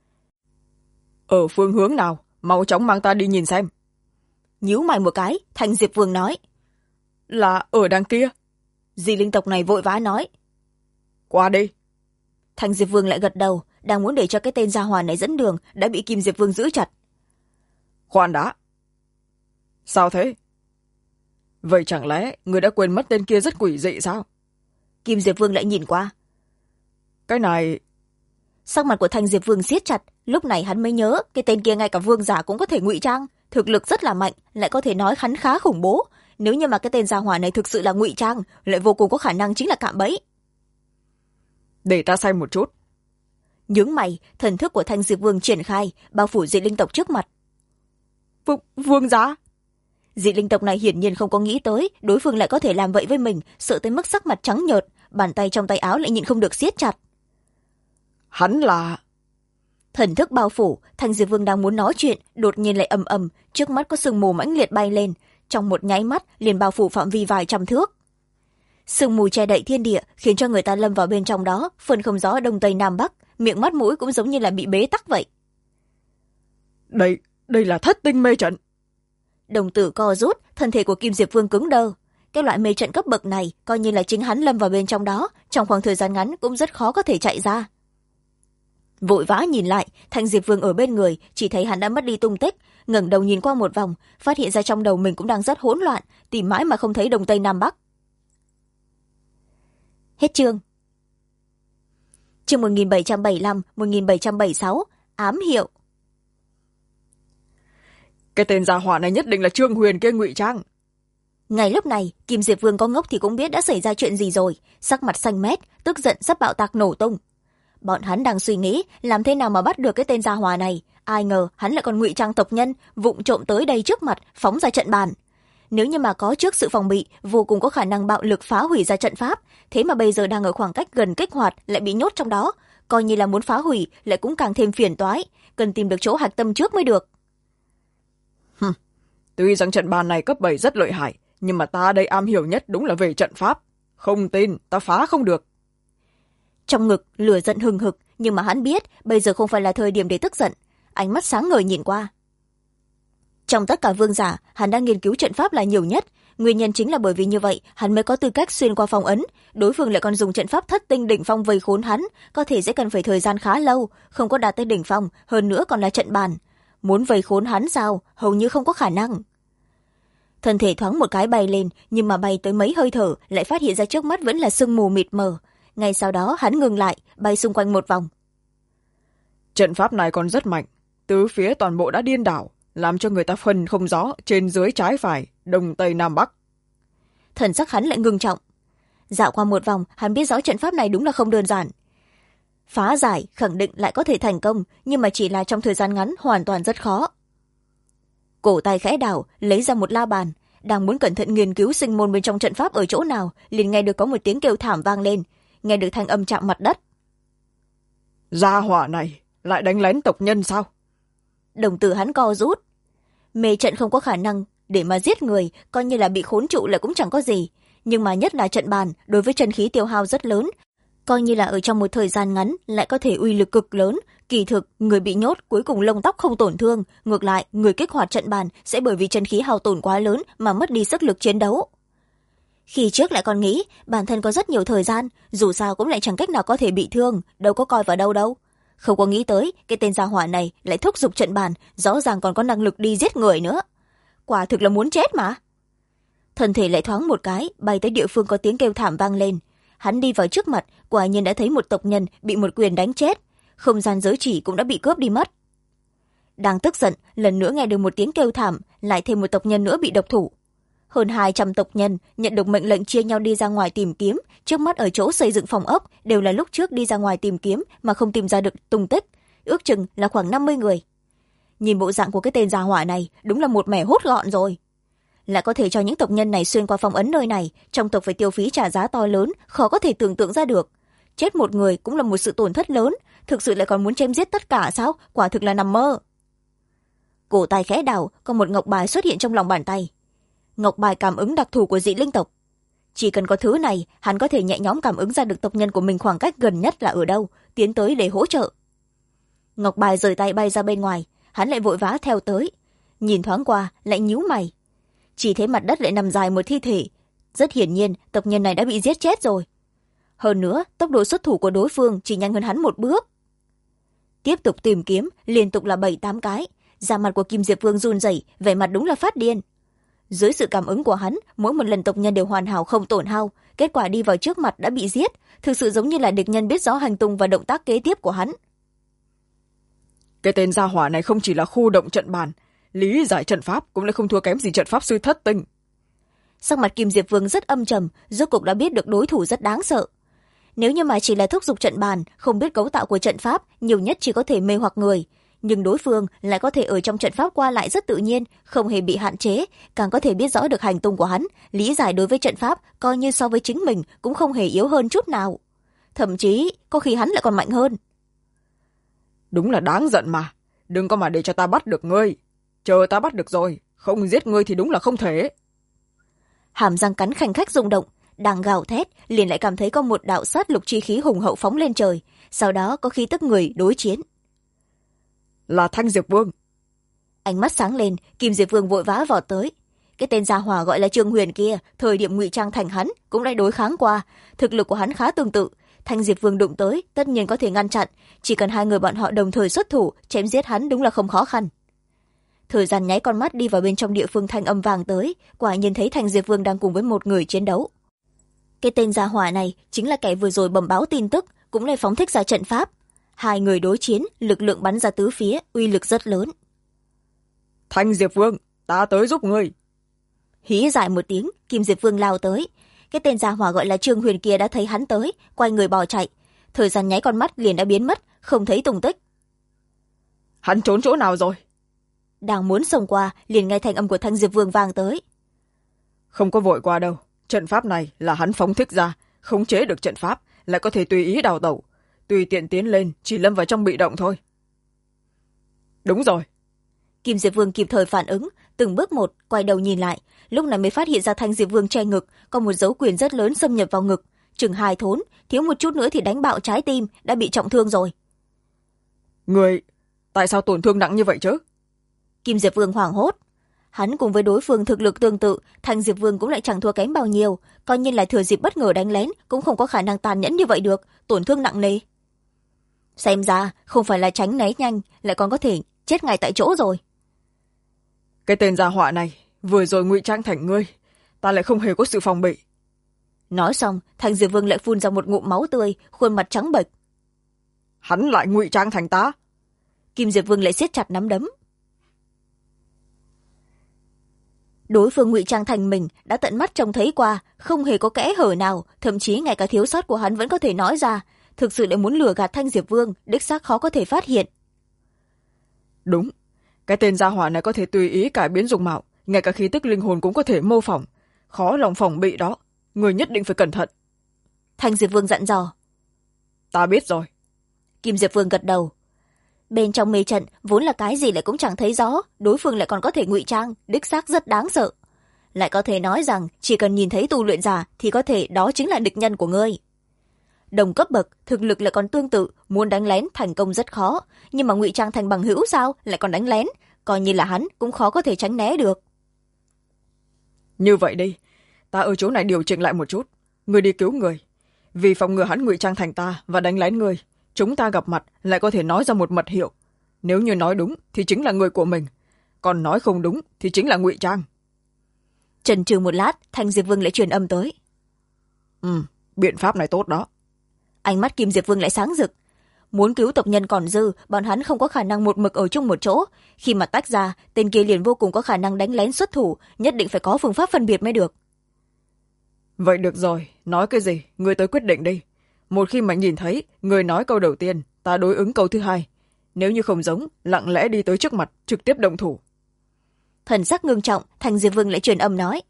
Ở phương hướng nào? Mau chóng mang ta đi nhìn xem. Nhíu mày một cái, Thanh Diệp Vương nói. Là ở đằng kia. Dị linh tộc này vội vã nói. Qua đi. Thanh Diệp Vương lại gật đầu, đang muốn để cho cái tên gia hỏa này dẫn đường, đã bị Kim Diệp Vương giữ chặt. Khoan đã. Sao thế? Vậy chẳng lẽ người đã quên mất tên kia rất quỷ dị sao? Kim Diệp Vương lại nhìn qua. Cái này... Sắc mặt của Thanh Diệp Vương siết chặt, lúc này hắn mới nhớ cái tên kia ngay cả vương giả cũng có thể ngụy trang, thực lực rất là mạnh, lại có thể nói hắn khá khủng bố. Nếu như mà cái tên gia hỏa này thực sự là ngụy trang, lại vô cùng có khả năng chính là cạm bẫy. Để ta xem một chút. Nhướng mày, thần thức của Thanh Diệp Vương triển khai, bao phủ dị linh tộc trước mặt. Vương gia? Dị linh tộc này hiển nhiên không có nghĩ tới đối phương lại có thể làm vậy với mình, sợ tới mức sắc mặt trắng nhợt, bàn tay trong tay áo lại nhịn không được siết chặt. Hắn là... Thần thức bao phủ, Thanh Diệp Vương đang muốn nói chuyện, đột nhiên lại ầm ầm, trước mắt có sương mù mãnh liệt bay lên, trong một nháy mắt liền bao phủ phạm vi vài trăm thước. Sương mù che đậy thiên địa, khiến cho người ta lâm vào bên trong đó, phân không rõ đông tây nam bắc, miệng mắt mũi cũng giống như là bị bế tắc vậy. Đây là thất tinh mê trận. Đồng tử co rút, thân thể của Kim Diệp Vương cứng đơ. Cái loại mê trận cấp bậc này coi như là chính hắn lâm vào bên trong đó, trong khoảng thời gian ngắn cũng rất khó có thể chạy ra. Vội vã nhìn lại, Thanh Diệp Vương ở bên người, chỉ thấy hắn đã mất đi tung tích, ngẩng đầu nhìn qua một vòng, phát hiện ra trong đầu mình cũng đang rất hỗn loạn, tìm mãi mà không thấy đông tây nam bắc. Hết chương. Chương 1775, 1776, ám hiệu. Cái tên gia hỏa này nhất định là Trương Huyền kia ngụy trang. Ngay lúc này, Kim Diệp Vương có ngốc thì cũng biết đã xảy ra chuyện gì rồi, sắc mặt xanh mét, tức giận sắp bạo tạc nổ tung. Bọn hắn đang suy nghĩ làm thế nào mà bắt được cái tên gia hỏa này, ai ngờ hắn lại còn ngụy trang tộc nhân, vụng trộm tới đây trước mặt, phóng ra trận bàn. Nếu như mà có trước sự phòng bị, vô cùng có khả năng bạo lực phá hủy ra trận pháp, thế mà bây giờ đang ở khoảng cách gần kích hoạt lại bị nhốt trong đó, coi như là muốn phá hủy lại cũng càng thêm phiền toái, cần tìm được chỗ hạch tâm trước mới được. Tuy rằng trận bàn này cấp 7 rất lợi hại, nhưng mà ta đây am hiểu nhất đúng là về trận pháp. Không tin, ta phá không được. Trong ngực, lửa giận hừng hực, nhưng mà hắn biết bây giờ không phải là thời điểm để tức giận. Ánh mắt sáng ngời nhìn qua. Trong tất cả vương giả, hắn đang nghiên cứu trận pháp là nhiều nhất. Nguyên nhân chính là bởi vì như vậy, hắn mới có tư cách xuyên qua phong ấn. Đối phương lại còn dùng trận pháp thất tinh đỉnh phong vây khốn hắn, có thể sẽ cần phải thời gian khá lâu, không có đạt tới đỉnh phong, hơn nữa còn là trận bàn. Muốn vây khốn hắn sao? Hầu như không có khả năng. Thân thể thoáng một cái bay lên, nhưng mà bay tới mấy hơi thở, lại phát hiện ra trước mắt vẫn là sương mù mịt mờ. Ngay sau đó hắn ngừng lại, bay xung quanh một vòng. Trận pháp này còn rất mạnh, tứ phía toàn bộ đã điên đảo, làm cho người ta phân không rõ trên dưới trái phải, đông tây nam bắc. Thần sắc hắn lại ngưng trọng. Dạo qua một vòng, hắn biết rõ trận pháp này đúng là không đơn giản. Phá giải khẳng định lại có thể thành công, nhưng mà chỉ là trong thời gian ngắn hoàn toàn rất khó. Cổ tay khẽ đảo, lấy ra một la bàn, đang muốn cẩn thận nghiên cứu sinh môn bên trong trận pháp ở chỗ nào, liền nghe được có một tiếng kêu thảm vang lên, nghe được thanh âm chạm mặt đất. Gia hỏa này lại đánh lén tộc nhân sao? Đồng tử hắn co rút. Mê trận không có khả năng để mà giết người, coi như là bị khốn trụ là cũng chẳng có gì, nhưng mà nhất là trận bàn đối với chân khí tiêu hao rất lớn, coi như là ở trong một thời gian ngắn lại có thể uy lực cực lớn. Kỳ thực người bị nhốt cuối cùng lông tóc không tổn thương, ngược lại người kích hoạt trận bàn sẽ bởi vì chân khí hao tổn quá lớn mà mất đi sức lực chiến đấu. Khi trước lại còn nghĩ bản thân có rất nhiều thời gian, dù sao cũng lại chẳng cách nào có thể bị thương, đâu có coi vào đâu đâu. Không có nghĩ tới cái tên gia hỏa này lại thúc giục trận bàn, rõ ràng còn có năng lực đi giết người nữa. Quả thực là muốn chết mà. Thân thể lại thoáng một cái bay tới địa phương có tiếng kêu thảm vang lên. Hắn đi vào trước mặt, quả nhiên đã thấy một tộc nhân bị một quyền đánh chết, không gian giới chỉ cũng đã bị cướp đi mất. Đang tức giận, lần nữa nghe được một tiếng kêu thảm, lại thêm một tộc nhân nữa bị độc thủ. Hơn 200 tộc nhân nhận được mệnh lệnh chia nhau đi ra ngoài tìm kiếm, trước mắt ở chỗ xây dựng phòng ốc đều là lúc trước đi ra ngoài tìm kiếm mà không tìm ra được tung tích, ước chừng là khoảng 50 người. Nhìn bộ dạng của cái tên gia hỏa này, đúng là một mẻ hốt gọn rồi. Lại có thể cho những tộc nhân này xuyên qua phong ấn nơi này, trong tộc phải tiêu phí trả giá to lớn, khó có thể tưởng tượng ra được. Chết một người cũng là một sự tổn thất lớn, thực sự lại còn muốn chém giết tất cả sao? Quả thực là nằm mơ. Cổ tay khẽ đảo, có một ngọc bài xuất hiện trong lòng bàn tay. Ngọc bài cảm ứng đặc thù của dị linh tộc. Chỉ cần có thứ này, hắn có thể nhẹ nhõm cảm ứng ra được tộc nhân của mình khoảng cách gần nhất là ở đâu, tiến tới để hỗ trợ. Ngọc bài rời tay bay ra bên ngoài, hắn lại vội vã theo tới. Nhìn thoáng qua, lại nhíu mày. Chỉ thấy mặt đất lại nằm dài một thi thể. Rất hiển nhiên, tộc nhân này đã bị giết chết rồi. Hơn nữa, tốc độ xuất thủ của đối phương chỉ nhanh hơn hắn một bước. Tiếp tục tìm kiếm, liên tục là 7-8 cái. Da mặt của Kim Diệp Vương run rẩy, vẻ mặt đúng là phát điên. Dưới sự cảm ứng của hắn, mỗi một lần tộc nhân đều hoàn hảo không tổn hao, kết quả đi vào trước mặt đã bị giết, thực sự giống như là địch nhân biết rõ hành tung và động tác kế tiếp của hắn. Cái tên gia hỏa này không chỉ là khu động trận bàn, lý giải trận pháp cũng lại không thua kém gì trận pháp sư thất tinh. Sắc mặt Kim Diệp Vương rất âm trầm, rốt cục đã biết được đối thủ rất đáng sợ. Nếu như mà chỉ là thúc giục trận bàn, không biết cấu tạo của trận pháp, nhiều nhất chỉ có thể mê hoặc người. Nhưng đối phương lại có thể ở trong trận pháp qua lại rất tự nhiên, không hề bị hạn chế, càng có thể biết rõ được hành tung của hắn, lý giải đối với trận pháp, coi như so với chính mình cũng không hề yếu hơn chút nào. Thậm chí, có khi hắn lại còn mạnh hơn. Đúng là đáng giận mà, đừng có mà để cho ta bắt được ngươi. Chờ ta bắt được rồi, không giết ngươi thì đúng là không thể. Hàm răng cắn khanh khách rung động, đang gào thét, liền lại cảm thấy có một đạo sát lục chi khí hùng hậu phóng lên trời, sau đó có khí tức người đối chiến. Là Thanh Diệp Vương. Ánh mắt sáng lên, Kim Diệp Vương vội vã vọt tới. Cái tên gia hỏa gọi là Trương Huyền kia, thời điểm ngụy trang thành hắn cũng đã đối kháng qua, thực lực của hắn khá tương tự. Thanh Diệp Vương đụng tới, tất nhiên có thể ngăn chặn, chỉ cần hai người bọn họ đồng thời xuất thủ, chém giết hắn đúng là không khó khăn. Thời gian nháy con mắt đi vào bên trong địa phương thanh âm vang tới, quả nhiên thấy Thanh Diệp Vương đang cùng với một người chiến đấu. Cái tên gia hỏa này chính là kẻ vừa rồi bẩm báo tin tức, cũng lại phóng thích ra trận pháp. Hai người đối chiến, lực lượng bắn ra tứ phía, uy lực rất lớn. Thanh Diệp Vương, ta tới giúp ngươi. Hí dài một tiếng, Kim Diệp Vương lao tới. Cái tên gia hỏa gọi là Trương Huyền kia đã thấy hắn tới, quay người bỏ chạy. Thời gian nháy con mắt liền đã biến mất, không thấy tung tích. Hắn trốn chỗ nào rồi? Đang muốn xông qua, liền nghe thanh âm của Thanh Diệp Vương vang tới. Không có vội qua đâu, trận pháp này là hắn phóng thích ra, khống chế được trận pháp, lại có thể tùy ý đào tẩu. Tùy tiện tiến lên, chỉ lâm vào trong bị động thôi. Đúng rồi. Kim Diệp Vương kịp thời phản ứng, từng bước một, quay đầu nhìn lại, lúc này mới phát hiện ra Thanh Diệp Vương che ngực, có một dấu quyền rất lớn xâm nhập vào ngực, chừng 2 thốn, thiếu một chút nữa thì đánh bạo trái tim, đã bị trọng thương rồi. Người, tại sao tổn thương nặng như vậy chứ? Kim Diệp Vương hoảng hốt. Hắn cùng với đối phương thực lực tương tự, Thanh Diệp Vương cũng lại chẳng thua kém bao nhiêu, coi như là thừa dịp bất ngờ đánh lén, cũng không có khả năng tàn nhẫn như vậy được, tổn thương nặng nề. Xem ra, không phải là tránh né nhanh, lại còn có thể chết ngay tại chỗ rồi. Cái tên gia họa này, vừa rồi ngụy trang thành ngươi, ta lại không hề có sự phòng bị. Nói xong, Thanh Diệp Vương lại phun ra một ngụm máu tươi, khuôn mặt trắng bệch. Hắn lại ngụy trang thành ta. Kim Diệp Vương lại siết chặt nắm đấm. Đối phương ngụy trang thành mình đã tận mắt trông thấy qua, không hề có kẽ hở nào, thậm chí ngay cả thiếu sót của hắn vẫn có thể nói ra. Thực sự lại muốn lừa gạt Thanh Diệp Vương, đích xác khó có thể phát hiện. Đúng, cái tên gia hỏa này có thể tùy ý cải biến dung mạo, ngay cả khí tức linh hồn cũng có thể mô phỏng, khó lòng phòng bị đó, người nhất định phải cẩn thận. Thanh Diệp Vương dặn dò. Ta biết rồi. Kim Diệp Vương gật đầu. Bên trong mê trận vốn là cái gì lại cũng chẳng thấy rõ, đối phương lại còn có thể ngụy trang, đích xác rất đáng sợ. lại có thể nói rằng chỉ cần nhìn thấy tu luyện giả thì có thể đó chính là địch nhân của ngươi. Đồng cấp bậc, thực lực lại còn tương tự, muốn đánh lén thành công rất khó, nhưng mà ngụy trang thành bằng hữu sao lại còn đánh lén, coi như là hắn cũng khó có thể tránh né được. Như vậy đi, ta ở chỗ này điều chỉnh lại một chút, người đi cứu người, vì phòng ngừa hắn ngụy trang thành ta và đánh lén người, chúng ta gặp mặt lại có thể nói ra một mật hiệu, nếu như nói đúng thì chính là người của mình, còn nói không đúng thì chính là ngụy trang. Chần chừ một lát, Thanh Diệp Vương lại truyền âm tới. Biện pháp này tốt đó. Ánh mắt Kim Diệp Vương lại sáng rực. Muốn cứu tộc nhân còn dư, bọn hắn không có khả năng một mực ở chung một chỗ, khi mà tách ra, tên kia liền vô cùng có khả năng đánh lén xuất thủ, nhất định phải có phương pháp phân biệt mới được. Vậy được rồi, nói cái gì người tới quyết định đi. Một khi mà nhìn thấy người nói câu đầu tiên, ta đối ứng câu thứ hai, nếu như không giống, lặng lẽ đi tới trước mặt trực tiếp động thủ. Thần sắc ngưng trọng, Thanh Diệp Vương lại truyền âm nói.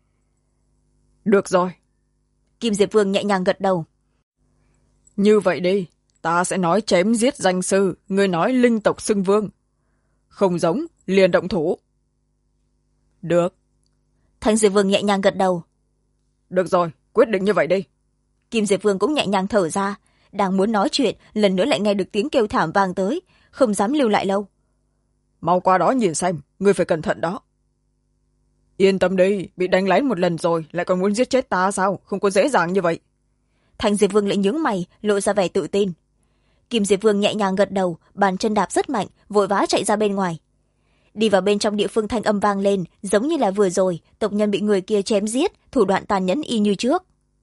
Được rồi. Kim Diệp Vương nhẹ nhàng gật đầu. Như vậy đi, ta sẽ nói chém giết danh sư, người nói linh tộc xưng vương. Không giống, liền động thủ. Được. Thanh Diệp Vương nhẹ nhàng gật đầu. Được rồi, quyết định như vậy đi. Kim Diệp Vương cũng nhẹ nhàng thở ra, đang muốn nói chuyện, lần nữa lại nghe được tiếng kêu thảm vang tới, không dám lưu lại lâu. Mau qua đó nhìn xem, ngươi phải cẩn thận đó. Yên tâm đi, bị đánh lén một lần rồi, lại còn muốn giết chết ta sao, không có dễ dàng như vậy. Thanh Diệp Vương lại nhướng mày, lộ ra vẻ tự tin. Kim Diệp Vương nhẹ nhàng gật đầu, bàn chân đạp rất mạnh, vội vã chạy ra bên ngoài. Đi vào bên trong địa phương thanh âm vang lên, giống như là vừa rồi, tộc nhân bị người kia chém giết, thủ đoạn tàn nhẫn y như trước.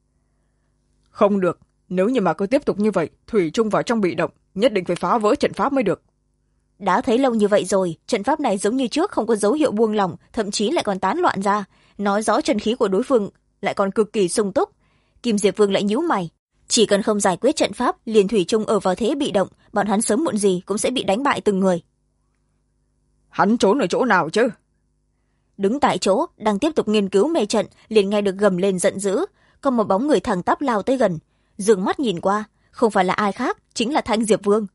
Không được, nếu như mà cứ tiếp tục như vậy, thủy chung vào trong bị động, nhất định phải phá vỡ trận pháp mới được. Đã thấy lâu như vậy rồi, trận pháp này giống như trước không có dấu hiệu buông lỏng, thậm chí lại còn tán loạn ra, nói rõ chân khí của đối phương lại còn cực kỳ sung túc. Kim Diệp Vương lại nhíu mày, chỉ cần không giải quyết trận pháp, liền thủy chung ở vào thế bị động, bọn hắn sớm muộn gì cũng sẽ bị đánh bại từng người. Hắn trốn ở chỗ nào chứ? Đứng tại chỗ, đang tiếp tục nghiên cứu mê trận, liền nghe được gầm lên giận dữ, có một bóng người thẳng tắp lao tới gần, dường mắt nhìn qua, không phải là ai khác, chính là Thanh Diệp Vương.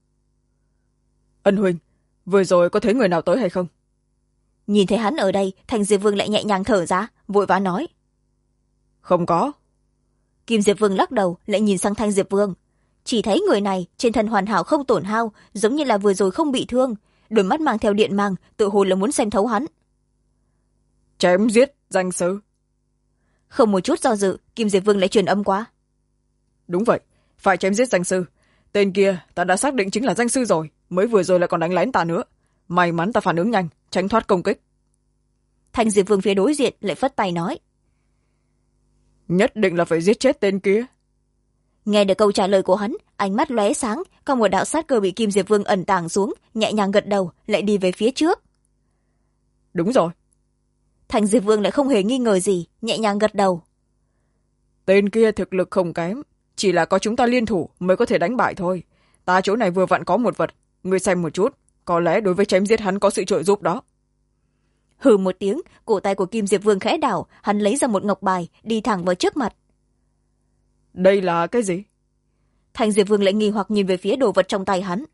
Ân huynh, vừa rồi có thấy người nào tới hay không? Nhìn thấy hắn ở đây, Thanh Diệp Vương lại nhẹ nhàng thở ra, vội vã nói. Không có. Kim Diệp Vương lắc đầu, lại nhìn sang Thanh Diệp Vương. Chỉ thấy người này trên thân hoàn hảo không tổn hao, giống như là vừa rồi không bị thương, đôi mắt mang theo điện mang, tự hồ là muốn xem thấu hắn. Chém giết danh sư. Không một chút do dự, Kim Diệp Vương lại truyền âm qua. Đúng vậy, phải chém giết danh sư. Tên kia ta đã xác định chính là danh sư rồi, mới vừa rồi lại còn đánh lén ta nữa. May mắn ta phản ứng nhanh, tránh thoát công kích. Thanh Diệp Vương phía đối diện lại phất tay nói. Nhất định là phải giết chết tên kia. Nghe được câu trả lời của hắn, ánh mắt lóe sáng, có một đạo sát cơ bị Kim Diệp Vương ẩn tàng xuống, nhẹ nhàng gật đầu, lại đi về phía trước. Đúng rồi. Thanh Diệp Vương lại không hề nghi ngờ gì, nhẹ nhàng gật đầu. Tên kia thực lực không kém, chỉ là có chúng ta liên thủ mới có thể đánh bại thôi. Ta chỗ này vừa vặn có một vật, ngươi xem một chút, có lẽ đối với chém giết hắn có sự trợ giúp đó. Hừ một tiếng, cổ tay của Kim Diệp Vương khẽ đảo, hắn lấy ra một ngọc bài, đi thẳng vào trước mặt. Đây là cái gì? Thanh Diệp Vương lại nghi hoặc nhìn về phía đồ vật trong tay hắn.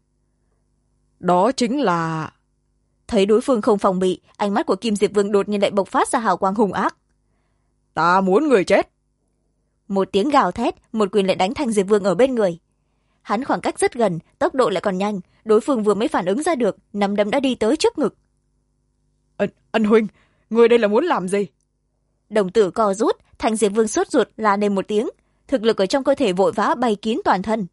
Đó chính là... Thấy đối phương không phòng bị, ánh mắt của Kim Diệp Vương đột nhiên lại bộc phát ra hào quang hung ác. Ta muốn người chết. Một tiếng gào thét, một quyền lại đánh Thanh Diệp Vương ở bên người. Hắn khoảng cách rất gần, tốc độ lại còn nhanh, đối phương vừa mới phản ứng ra được, nắm đấm đã đi tới trước ngực. Ân huynh, người đây là muốn làm gì? Đồng tử co rút, Thanh Diệp Vương sốt ruột la lên một tiếng, thực lực ở trong cơ thể vội vã bay kín toàn thân.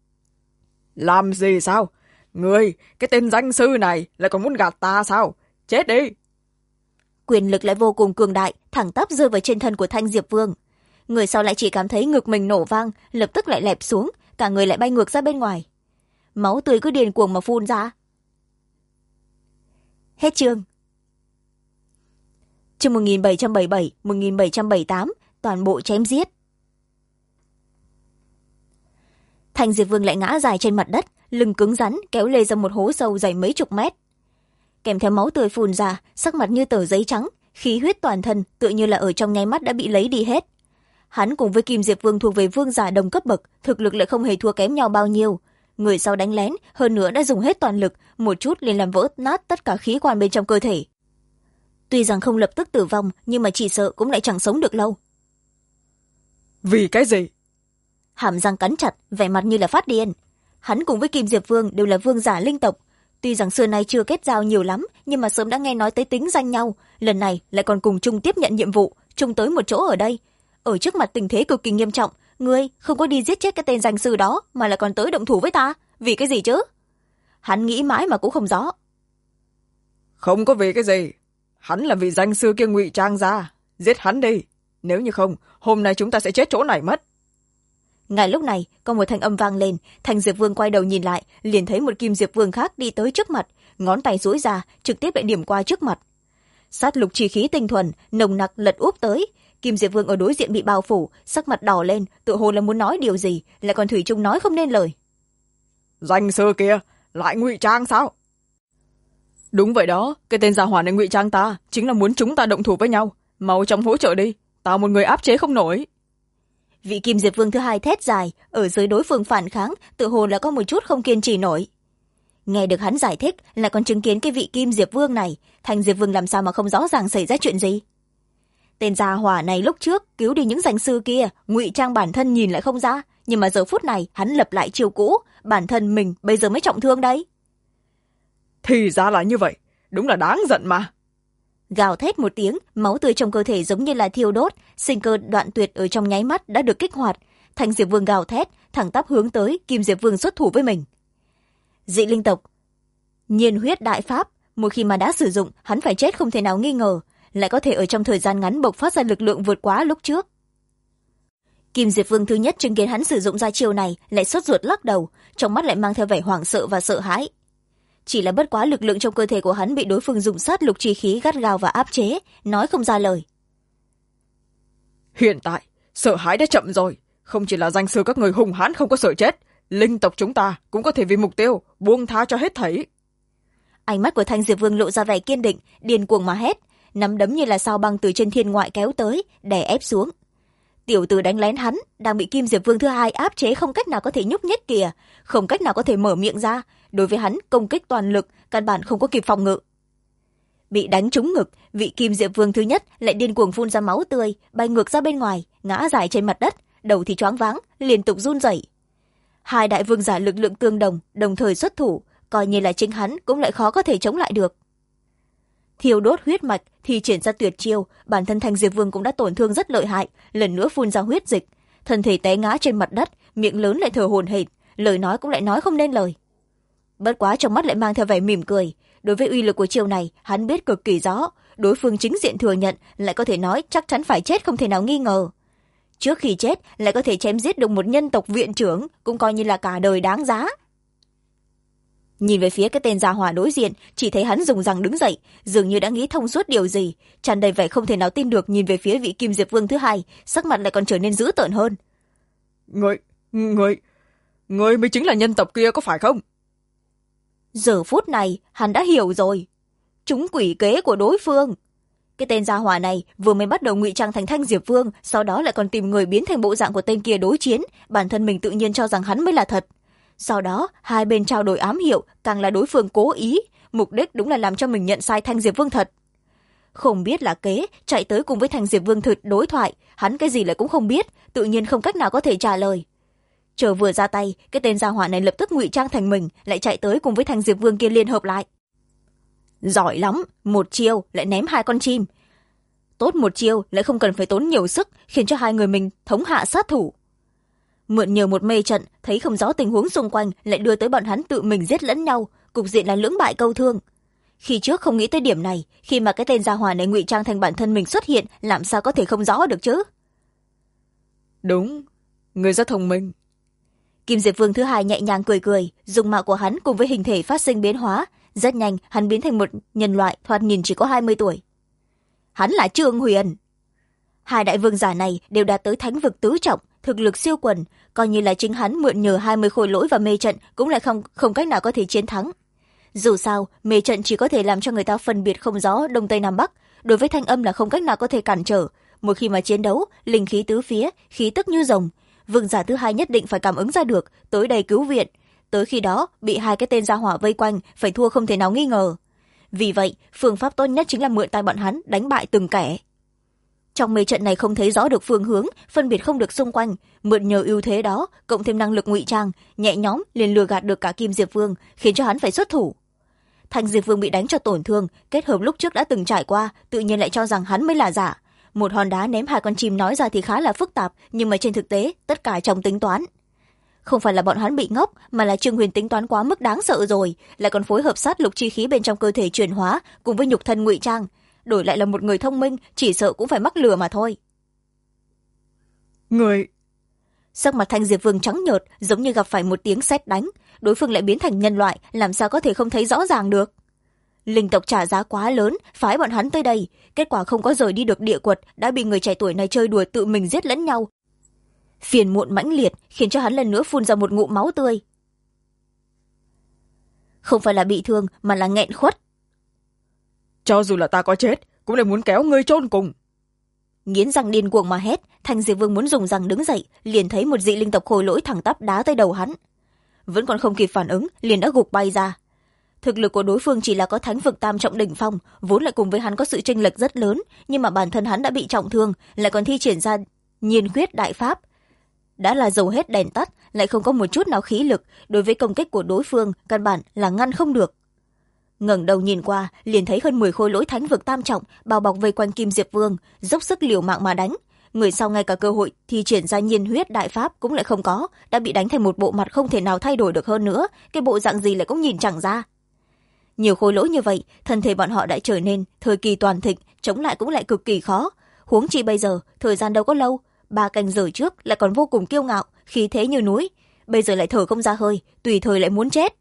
Làm gì sao? Ngươi, cái tên danh sư này lại còn muốn gạt ta sao? Chết đi! Quyền lực lại vô cùng cường đại, thẳng tắp rơi vào trên thân của Thanh Diệp Vương. Người sau lại chỉ cảm thấy ngực mình nổ vang, lập tức lại lẹp xuống, cả người lại bay ngược ra bên ngoài. Máu tươi cứ điên cuồng mà phun ra. Hết chương. Chương 1777, 1778, toàn bộ chém giết. Thanh Diệp Vương lại ngã dài trên mặt đất, lưng cứng rắn kéo lê ra một hố sâu dày mấy chục mét. Kèm theo máu tươi phun ra, sắc mặt như tờ giấy trắng, khí huyết toàn thân tựa như là ở trong nháy mắt đã bị lấy đi hết. Hắn cùng với Kim Diệp Vương thuộc về vương giả đồng cấp bậc, thực lực lại không hề thua kém nhau bao nhiêu. Người sau đánh lén, hơn nữa đã dùng hết toàn lực, một chút liền làm vỡ nát tất cả khí quan bên trong cơ thể. Tuy rằng không lập tức tử vong, nhưng mà chỉ sợ cũng lại chẳng sống được lâu. Vì cái gì? Hàm răng cắn chặt, vẻ mặt như là phát điên. Hắn cùng với Kim Diệp Vương đều là vương giả linh tộc. Tuy rằng xưa nay chưa kết giao nhiều lắm, nhưng mà sớm đã nghe nói tới tính danh nhau. Lần này lại còn cùng chung tiếp nhận nhiệm vụ, chung tới một chỗ ở đây. Ở trước mặt tình thế cực kỳ nghiêm trọng, ngươi không có đi giết chết cái tên danh sư đó, mà lại còn tới động thủ với ta. Vì cái gì chứ? Hắn nghĩ mãi mà cũng không rõ. Không có vì cái gì. Hắn là vị danh sư kia ngụy trang ra. Giết hắn đi. Nếu như không, hôm nay chúng ta sẽ chết chỗ này mất. Ngay lúc này, có một thanh âm vang lên. Thanh Diệp Vương quay đầu nhìn lại, liền thấy một Kim Diệp Vương khác đi tới trước mặt, ngón tay duỗi ra, trực tiếp lại điểm qua trước mặt. Sát lục chi khí tinh thuần, nồng nặc lật úp tới. Kim Diệp Vương ở đối diện bị bao phủ, sắc mặt đỏ lên, tự hồ là muốn nói điều gì, lại còn thủy chung nói không nên lời. Danh sư kia, lại ngụy trang sao? Đúng vậy đó, cái tên gia hỏa này ngụy trang ta, chính là muốn chúng ta động thủ với nhau. Mau chóng hỗ trợ đi, ta một người áp chế không nổi. Vị Kim Diệp Vương thứ hai thét dài, ở dưới đối phương phản kháng, tự hồ là có một chút không kiên trì nổi. Nghe được hắn giải thích, lại còn chứng kiến cái vị Kim Diệp Vương này, Thanh Diệp Vương làm sao mà không rõ ràng xảy ra chuyện gì. Tên gia hỏa này lúc trước cứu đi những danh sư kia, ngụy trang bản thân nhìn lại không ra, nhưng mà giờ phút này hắn lập lại chiêu cũ, bản thân mình bây giờ mới trọng thương đấy. Thì ra là như vậy, đúng là đáng giận mà. Gào thét một tiếng, máu tươi trong cơ thể giống như là thiêu đốt, sinh cơ đoạn tuyệt ở trong nháy mắt đã được kích hoạt. Thanh Diệp Vương gào thét, thẳng tắp hướng tới Kim Diệp Vương xuất thủ với mình. Dị linh tộc nhiên huyết đại pháp, một khi mà đã sử dụng, hắn phải chết không thể nào nghi ngờ, lại có thể ở trong thời gian ngắn bộc phát ra lực lượng vượt quá lúc trước. Kim Diệp Vương thứ nhất chứng kiến hắn sử dụng ra chiêu này, lại sốt ruột lắc đầu, trong mắt lại mang theo vẻ hoảng sợ và sợ hãi. Chỉ là bất quá lực lượng trong cơ thể của hắn bị đối phương dùng sát lục chi khí gắt gao và áp chế, nói không ra lời. Hiện tại, sợ hãi đã chậm rồi. Không chỉ là danh sư các người hùng hãn không có sợ chết, linh tộc chúng ta cũng có thể vì mục tiêu, buông tha cho hết thảy. Ánh mắt của Thanh Diệp Vương lộ ra vẻ kiên định, điên cuồng mà hét, nắm đấm như là sao băng từ trên thiên ngoại kéo tới, đè ép xuống. Tiểu tử đánh lén hắn, đang bị Kim Diệp Vương thứ hai áp chế không cách nào có thể nhúc nhích kìa, không cách nào có thể mở miệng ra. Đối với hắn, công kích toàn lực, căn bản không có kịp phòng ngự. Bị đánh trúng ngực, vị Kim Diệp Vương thứ nhất lại điên cuồng phun ra máu tươi, bay ngược ra bên ngoài, ngã dài trên mặt đất, đầu thì choáng váng, liên tục run rẩy. Hai đại vương giả lực lượng tương đồng, đồng thời xuất thủ, coi như là chính hắn cũng lại khó có thể chống lại được. Thiêu đốt huyết mạch thì triển ra tuyệt chiêu, bản thân Thanh Diệp Vương cũng đã tổn thương rất lợi hại, lần nữa phun ra huyết dịch, thân thể té ngã trên mặt đất, miệng lớn lại thở hổn hển, lời nói cũng lại nói không nên lời. Bất quá trong mắt lại mang theo vẻ mỉm cười, đối với uy lực của chiêu này hắn biết cực kỳ rõ, đối phương chính diện thừa nhận, lại có thể nói chắc chắn phải chết không thể nào nghi ngờ. Trước khi chết lại có thể chém giết được một nhân tộc viện trưởng, cũng coi như là cả đời đáng giá. Nhìn về phía cái tên gia hỏa đối diện, chỉ thấy hắn dùng răng đứng dậy, dường như đã nghĩ thông suốt điều gì, tràn đầy vẻ không thể nào tin được nhìn về phía vị Kim Diệp Vương thứ hai, sắc mặt lại còn trở nên dữ tợn hơn. Người mới chính là nhân tộc kia có phải không? Giờ phút này hắn đã hiểu rồi, chúng quỷ kế của đối phương. Cái tên gia hỏa này vừa mới bắt đầu ngụy trang thành Thanh Diệp Vương, sau đó lại còn tìm người biến thành bộ dạng của tên kia đối chiến, bản thân mình tự nhiên cho rằng hắn mới là thật. Sau đó hai bên trao đổi ám hiệu, càng là đối phương cố ý, mục đích đúng là làm cho mình nhận sai Thanh Diệp Vương thật. Không biết là kế, chạy tới cùng với Thanh Diệp Vương thật đối thoại, hắn cái gì lại cũng không biết, tự nhiên không cách nào có thể trả lời. Chờ vừa ra tay, cái tên gia hỏa này lập tức ngụy trang thành mình, lại chạy tới cùng với Thanh Diệp Vương kia liên hợp lại. Giỏi lắm, một chiêu lại ném hai con chim. Tốt một chiêu lại không cần phải tốn nhiều sức, khiến cho hai người mình thống hạ sát thủ. Mượn nhờ một mê trận, thấy không rõ tình huống xung quanh, lại đưa tới bọn hắn tự mình giết lẫn nhau, cục diện là lưỡng bại câu thương. Khi trước không nghĩ tới điểm này, khi mà cái tên gia hỏa này ngụy trang thành bản thân mình xuất hiện, làm sao có thể không rõ được chứ? Đúng, người rất thông minh. Kim Diệp Vương thứ hai nhẹ nhàng cười cười, dung mạo của hắn cùng với hình thể phát sinh biến hóa, rất nhanh hắn biến thành một nhân loại thoạt nhìn chỉ có 20 tuổi. Hắn là Trương Huyền. Hai đại vương giả này đều đạt tới thánh vực tứ trọng, thực lực siêu quần, coi như là chính hắn mượn nhờ 20 khôi lỗi và mê trận cũng lại không cách nào có thể chiến thắng. Dù sao, mê trận chỉ có thể làm cho người ta phân biệt không rõ đông tây nam bắc, đối với thanh âm là không cách nào có thể cản trở. Một khi mà chiến đấu, linh khí tứ phía, khí tức như rồng, vương giả thứ hai nhất định phải cảm ứng ra được, tới đây cứu viện. Tới khi đó, bị hai cái tên gia hỏa vây quanh, phải thua không thể nào nghi ngờ. vì vậy phương pháp tốt nhất chính là mượn tay bọn hắn đánh bại từng kẻ. Trong mê trận này không thấy rõ được phương hướng, phân biệt không được xung quanh, mượn nhờ ưu thế đó cộng thêm năng lực ngụy trang, nhẹ nhõm liền lừa gạt được cả Kim Diệp Vương, khiến cho hắn phải xuất thủ. Thanh Diệp Vương bị đánh cho tổn thương, kết hợp lúc trước đã từng trải qua, tự nhiên lại cho rằng hắn mới là giả. Một hòn đá ném hai con chim nói ra thì khá là phức tạp, nhưng mà trên thực tế tất cả trong tính toán. Không phải là bọn hắn bị ngốc, mà là Trương Huyền tính toán quá mức đáng sợ rồi, lại còn phối hợp sát lục chi khí bên trong cơ thể chuyển hóa cùng với nhục thân ngụy trang, đổi lại là một người thông minh chỉ sợ cũng phải mắc lừa mà thôi. Người... Sắc mặt Thanh Diệp Vương trắng nhợt, giống như gặp phải một tiếng sét đánh, đối phương lại biến thành nhân loại, làm sao có thể không thấy rõ ràng được. Linh tộc trả giá quá lớn, phái bọn hắn tới đây, kết quả không có rời đi được địa quật, đã bị người trẻ tuổi này chơi đùa tự mình giết lẫn nhau. Phiền muộn mãnh liệt khiến cho hắn lần nữa phun ra một ngụm máu tươi. Không phải là bị thương mà là nghẹn khuất. Cho dù là ta có chết cũng lại muốn kéo ngươi chôn cùng. Nghiến răng điên cuồng mà hét, Thanh Diệp Vương muốn dùng răng đứng dậy, liền thấy một dị linh tộc khôi lỗi thẳng tắp đá tới đầu hắn. Vẫn còn không kịp phản ứng, liền đã gục bay ra. Thực lực của đối phương chỉ là có thánh vực tam trọng đỉnh phong, vốn lại cùng với hắn có sự chênh lệch rất lớn, nhưng mà bản thân hắn đã bị trọng thương, lại còn thi triển ra nhiên khuyết đại pháp. Đã là dầu hết đèn tắt, lại không có một chút nào khí lực, đối với công kích của đối phương căn bản là ngăn không được. Ngẩng đầu nhìn qua, liền thấy hơn 10 khôi lỗi thánh vực tam trọng bao bọc vây quanh Kim Diệp Vương, dốc sức liều mạng mà đánh. Người sau ngay cả cơ hội thi triển ra nhiên huyết đại pháp cũng lại không có, đã bị đánh thành một bộ mặt không thể nào thay đổi được hơn nữa, cái bộ dạng gì lại cũng nhìn chẳng ra. Nhiều khôi lỗi như vậy, thân thể bọn họ đã trở nên thời kỳ toàn thịnh, chống lại cũng lại cực kỳ khó. Huống chi bây giờ, thời gian đâu có lâu, 3 canh giờ trước lại còn vô cùng kiêu ngạo, khí thế như núi, bây giờ lại thở không ra hơi, tùy thời lại muốn chết.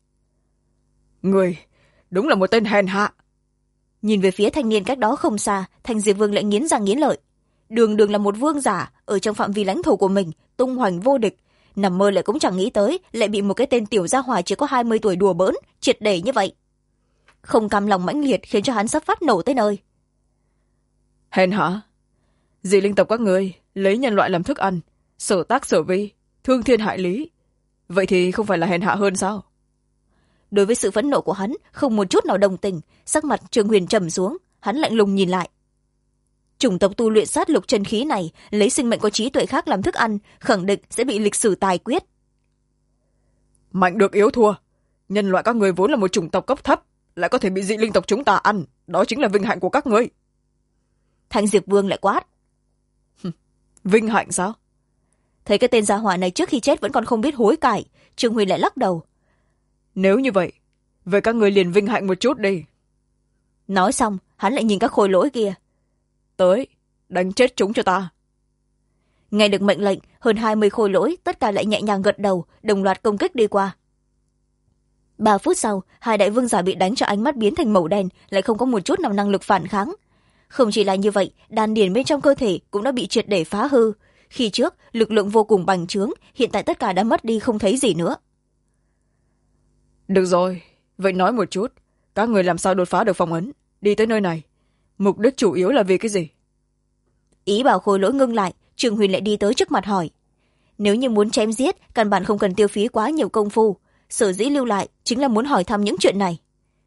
Người đúng là một tên hèn hạ. Nhìn về phía thanh niên cách đó không xa, Thanh Diệp Vương lại nghiến răng nghiến lợi. Đường đường là một vương giả, ở trong phạm vi lãnh thổ của mình tung hoành vô địch, nằm mơ lại cũng chẳng nghĩ tới lại bị một cái tên tiểu gia hỏa chỉ có 20 tuổi đùa bỡn triệt để như vậy. Không cam lòng mãnh liệt khiến cho hắn sắp phát nổ tới nơi. Hèn hạ? Dị linh tộc các người lấy nhân loại làm thức ăn, sở tác sở vi, thương thiên hại lý, vậy thì không phải là hèn hạ hơn sao? Đối với sự phẫn nộ của hắn không một chút nào đồng tình, sắc mặt Trương Huyền trầm xuống, hắn lạnh lùng nhìn lại. Chủng tộc tu luyện sát lục chân khí này lấy sinh mệnh có trí tuệ khác làm thức ăn, khẳng định sẽ bị lịch sử tài quyết. Mạnh được yếu thua, nhân loại các người vốn là một chủng tộc cấp thấp, lại có thể bị dị linh tộc chúng ta ăn, đó chính là vinh hạnh của các ngươi. Thanh Diệp Vương lại quát. Vinh hạnh sao? Thấy cái tên gia hỏa này trước khi chết vẫn còn không biết hối cải, Trương Huyền lại lắc đầu. Nếu như vậy, vậy các người liền vinh hạnh một chút đi. Nói xong, hắn lại nhìn các khôi lỗi kia. Tới, đánh chết chúng cho ta. Nghe được mệnh lệnh, hơn 20 khôi lỗi tất cả lại nhẹ nhàng gật đầu, đồng loạt công kích đi qua. 3 phút sau, hai đại vương giả bị đánh cho ánh mắt biến thành màu đen, lại không có một chút nào năng lực phản kháng. Không chỉ là như vậy, đan điền bên trong cơ thể cũng đã bị triệt để phá hư. Khi trước, lực lượng vô cùng bành trướng, hiện tại tất cả đã mất đi không thấy gì nữa. Được rồi, vậy nói một chút, các người làm sao đột phá được phong ấn, đi tới nơi này. Mục đích chủ yếu là vì cái gì? Ý bảo khôi lỗi ngưng lại, Trương Huyền lại đi tới trước mặt hỏi. Nếu như muốn chém giết, căn bản không cần tiêu phí quá nhiều công phu. Sở dĩ lưu lại chính là muốn hỏi thăm những chuyện này.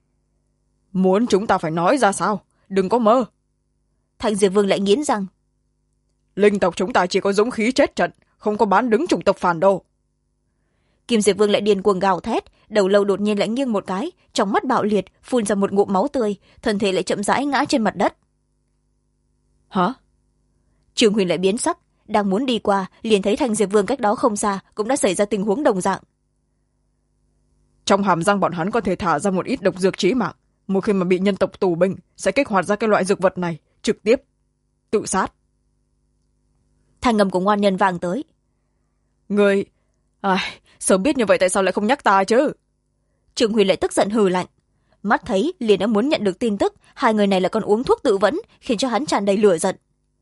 Muốn chúng ta phải nói ra sao? Đừng có mơ. Thanh Diệp Vương lại nghiến răng. Linh tộc chúng ta chỉ có dũng khí chết trận, không có bán đứng chủng tộc phản đồ. Kim Diệp Vương lại điên cuồng gào thét, đầu lâu đột nhiên lại nghiêng một cái, trong mắt bạo liệt, phun ra một ngụm máu tươi, thân thể lại chậm rãi ngã trên mặt đất. Hả? Trương Huyền lại biến sắc, đang muốn đi qua, liền thấy Thanh Diệp Vương cách đó không xa cũng đã xảy ra tình huống đồng dạng. Trong hàm răng bọn hắn có thể thả ra một ít độc dược chí mạng, một khi mà bị nhân tộc tù binh sẽ kích hoạt ra cái loại dược vật này, trực tiếp tự sát. Thanh âm của ngoan nhân vang tới. Người... sớm biết như vậy tại sao lại không nhắc ta chứ? Trương Huyền lại tức giận hừ lạnh. Mắt thấy liền đã muốn nhận được tin tức, hai người này lại còn uống thuốc tự vẫn, khiến cho hắn tràn đầy lửa giận.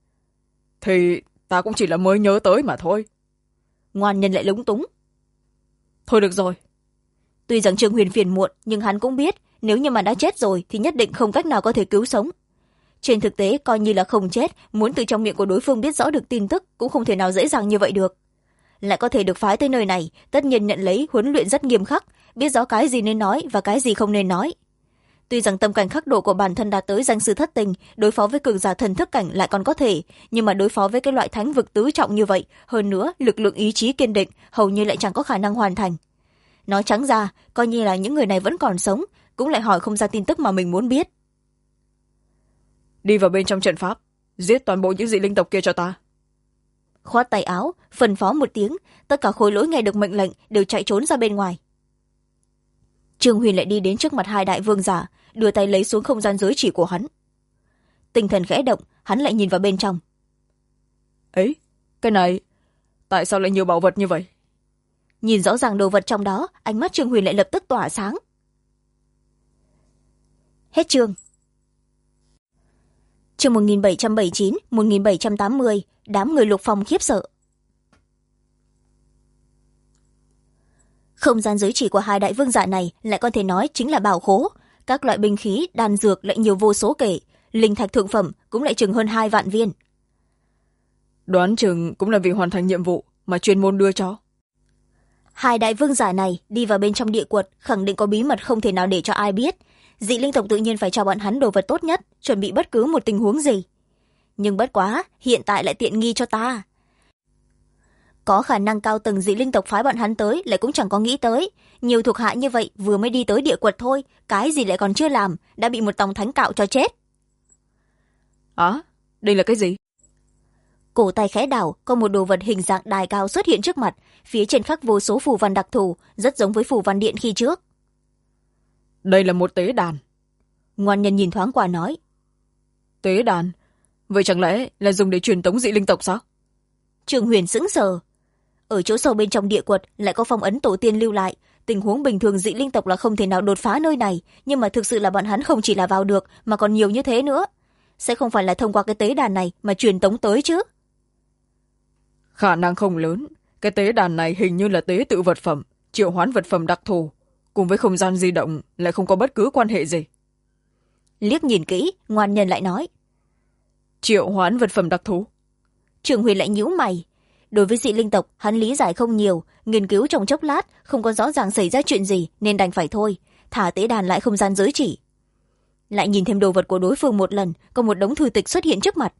Thì ta cũng chỉ là mới nhớ tới mà thôi. Ngoan nhân lại lúng túng. Thôi được rồi. Tuy rằng Trương Huyền phiền muộn, nhưng hắn cũng biết nếu như mà đã chết rồi thì nhất định không cách nào có thể cứu sống. Trên thực tế, coi như là không chết, muốn từ trong miệng của đối phương biết rõ được tin tức cũng không thể nào dễ dàng như vậy được. Lại có thể được phái tới nơi này, tất nhiên nhận lấy huấn luyện rất nghiêm khắc, biết rõ cái gì nên nói và cái gì không nên nói. tuy rằng tâm cảnh khắc độ của bản thân đạt tới danh sư thất tình, đối phó với cường giả thần thức cảnh lại còn có thể, nhưng mà đối phó với cái loại thánh vực tứ trọng như vậy, hơn nữa lực lượng ý chí kiên định hầu như lại chẳng có khả năng hoàn thành. Nói trắng ra, coi như là những người này vẫn còn sống, cũng lại hỏi không ra tin tức mà mình muốn biết. Đi vào bên trong trận pháp, giết toàn bộ những dị linh tộc kia cho ta. Khoát tay áo, phân phó một tiếng, tất cả khối lỗi nghe được mệnh lệnh đều chạy trốn ra bên ngoài. Trương Huyền lại đi đến trước mặt hai đại vương giả, đưa tay lấy xuống không gian giới chỉ của hắn. Tinh thần khẽ động, hắn lại nhìn vào bên trong. Ấy, cái này, tại sao lại nhiều bảo vật như vậy? Nhìn rõ ràng đồ vật trong đó, ánh mắt Trương Huyền lại lập tức tỏa sáng. Hết chương. Chương 1779, 1780, đám người Lục Phong khiếp sợ. Không gian giới chỉ của hai đại vương giả này lại có thể nói chính là bảo khố, các loại binh khí, đan dược lại nhiều vô số kể, linh thạch thượng phẩm cũng lại chừng hơn 2 vạn viên. Đoán chừng cũng là vì hoàn thành nhiệm vụ mà chuyên môn đưa cho. Hai đại vương giả này đi vào bên trong địa quật khẳng định có bí mật không thể nào để cho ai biết. Dị linh tộc tự nhiên phải cho bọn hắn đồ vật tốt nhất, chuẩn bị bất cứ một tình huống gì. Nhưng bất quá, hiện tại lại tiện nghi cho ta. Có khả năng cao tầng dị linh tộc phái bọn hắn tới lại cũng chẳng có nghĩ tới. Nhiều thuộc hạ như vậy vừa mới đi tới địa quật thôi, cái gì lại còn chưa làm, đã bị một tòng thánh cạo cho chết. Đây là cái gì? Cổ tay khẽ đảo, có một đồ vật hình dạng đài cao xuất hiện trước mặt, phía trên khắc vô số phù văn đặc thù, rất giống với phù văn điện khi trước. Đây là một tế đàn. Ngoan nhân nhìn thoáng qua nói. Tế đàn? Vậy chẳng lẽ là dùng để truyền tống dị linh tộc sao? Trương Huyền sững sờ. Ở chỗ sâu bên trong địa quật lại có phong ấn tổ tiên lưu lại, tình huống bình thường dị linh tộc là không thể nào đột phá nơi này, nhưng mà thực sự là bọn hắn không chỉ là vào được mà còn nhiều như thế nữa. Sẽ không phải là thông qua cái tế đàn này mà truyền tống tới chứ? Khả năng không lớn. Cái tế đàn này hình như là tế tự vật phẩm, triệu hoán vật phẩm đặc thù, cùng với không gian di động lại không có bất cứ quan hệ gì. Liếc nhìn kỹ, ngoan nhân lại nói. Triệu hoán vật phẩm đặc thù? Trường Huyền lại nhíu mày. Đối với dị linh tộc, hắn lý giải không nhiều, nghiên cứu trong chốc lát, không có rõ ràng xảy ra chuyện gì nên đành phải thôi, thả tế đàn lại không gian giới chỉ. Lại nhìn thêm đồ vật của đối phương một lần, có một đống thư tịch xuất hiện trước mặt.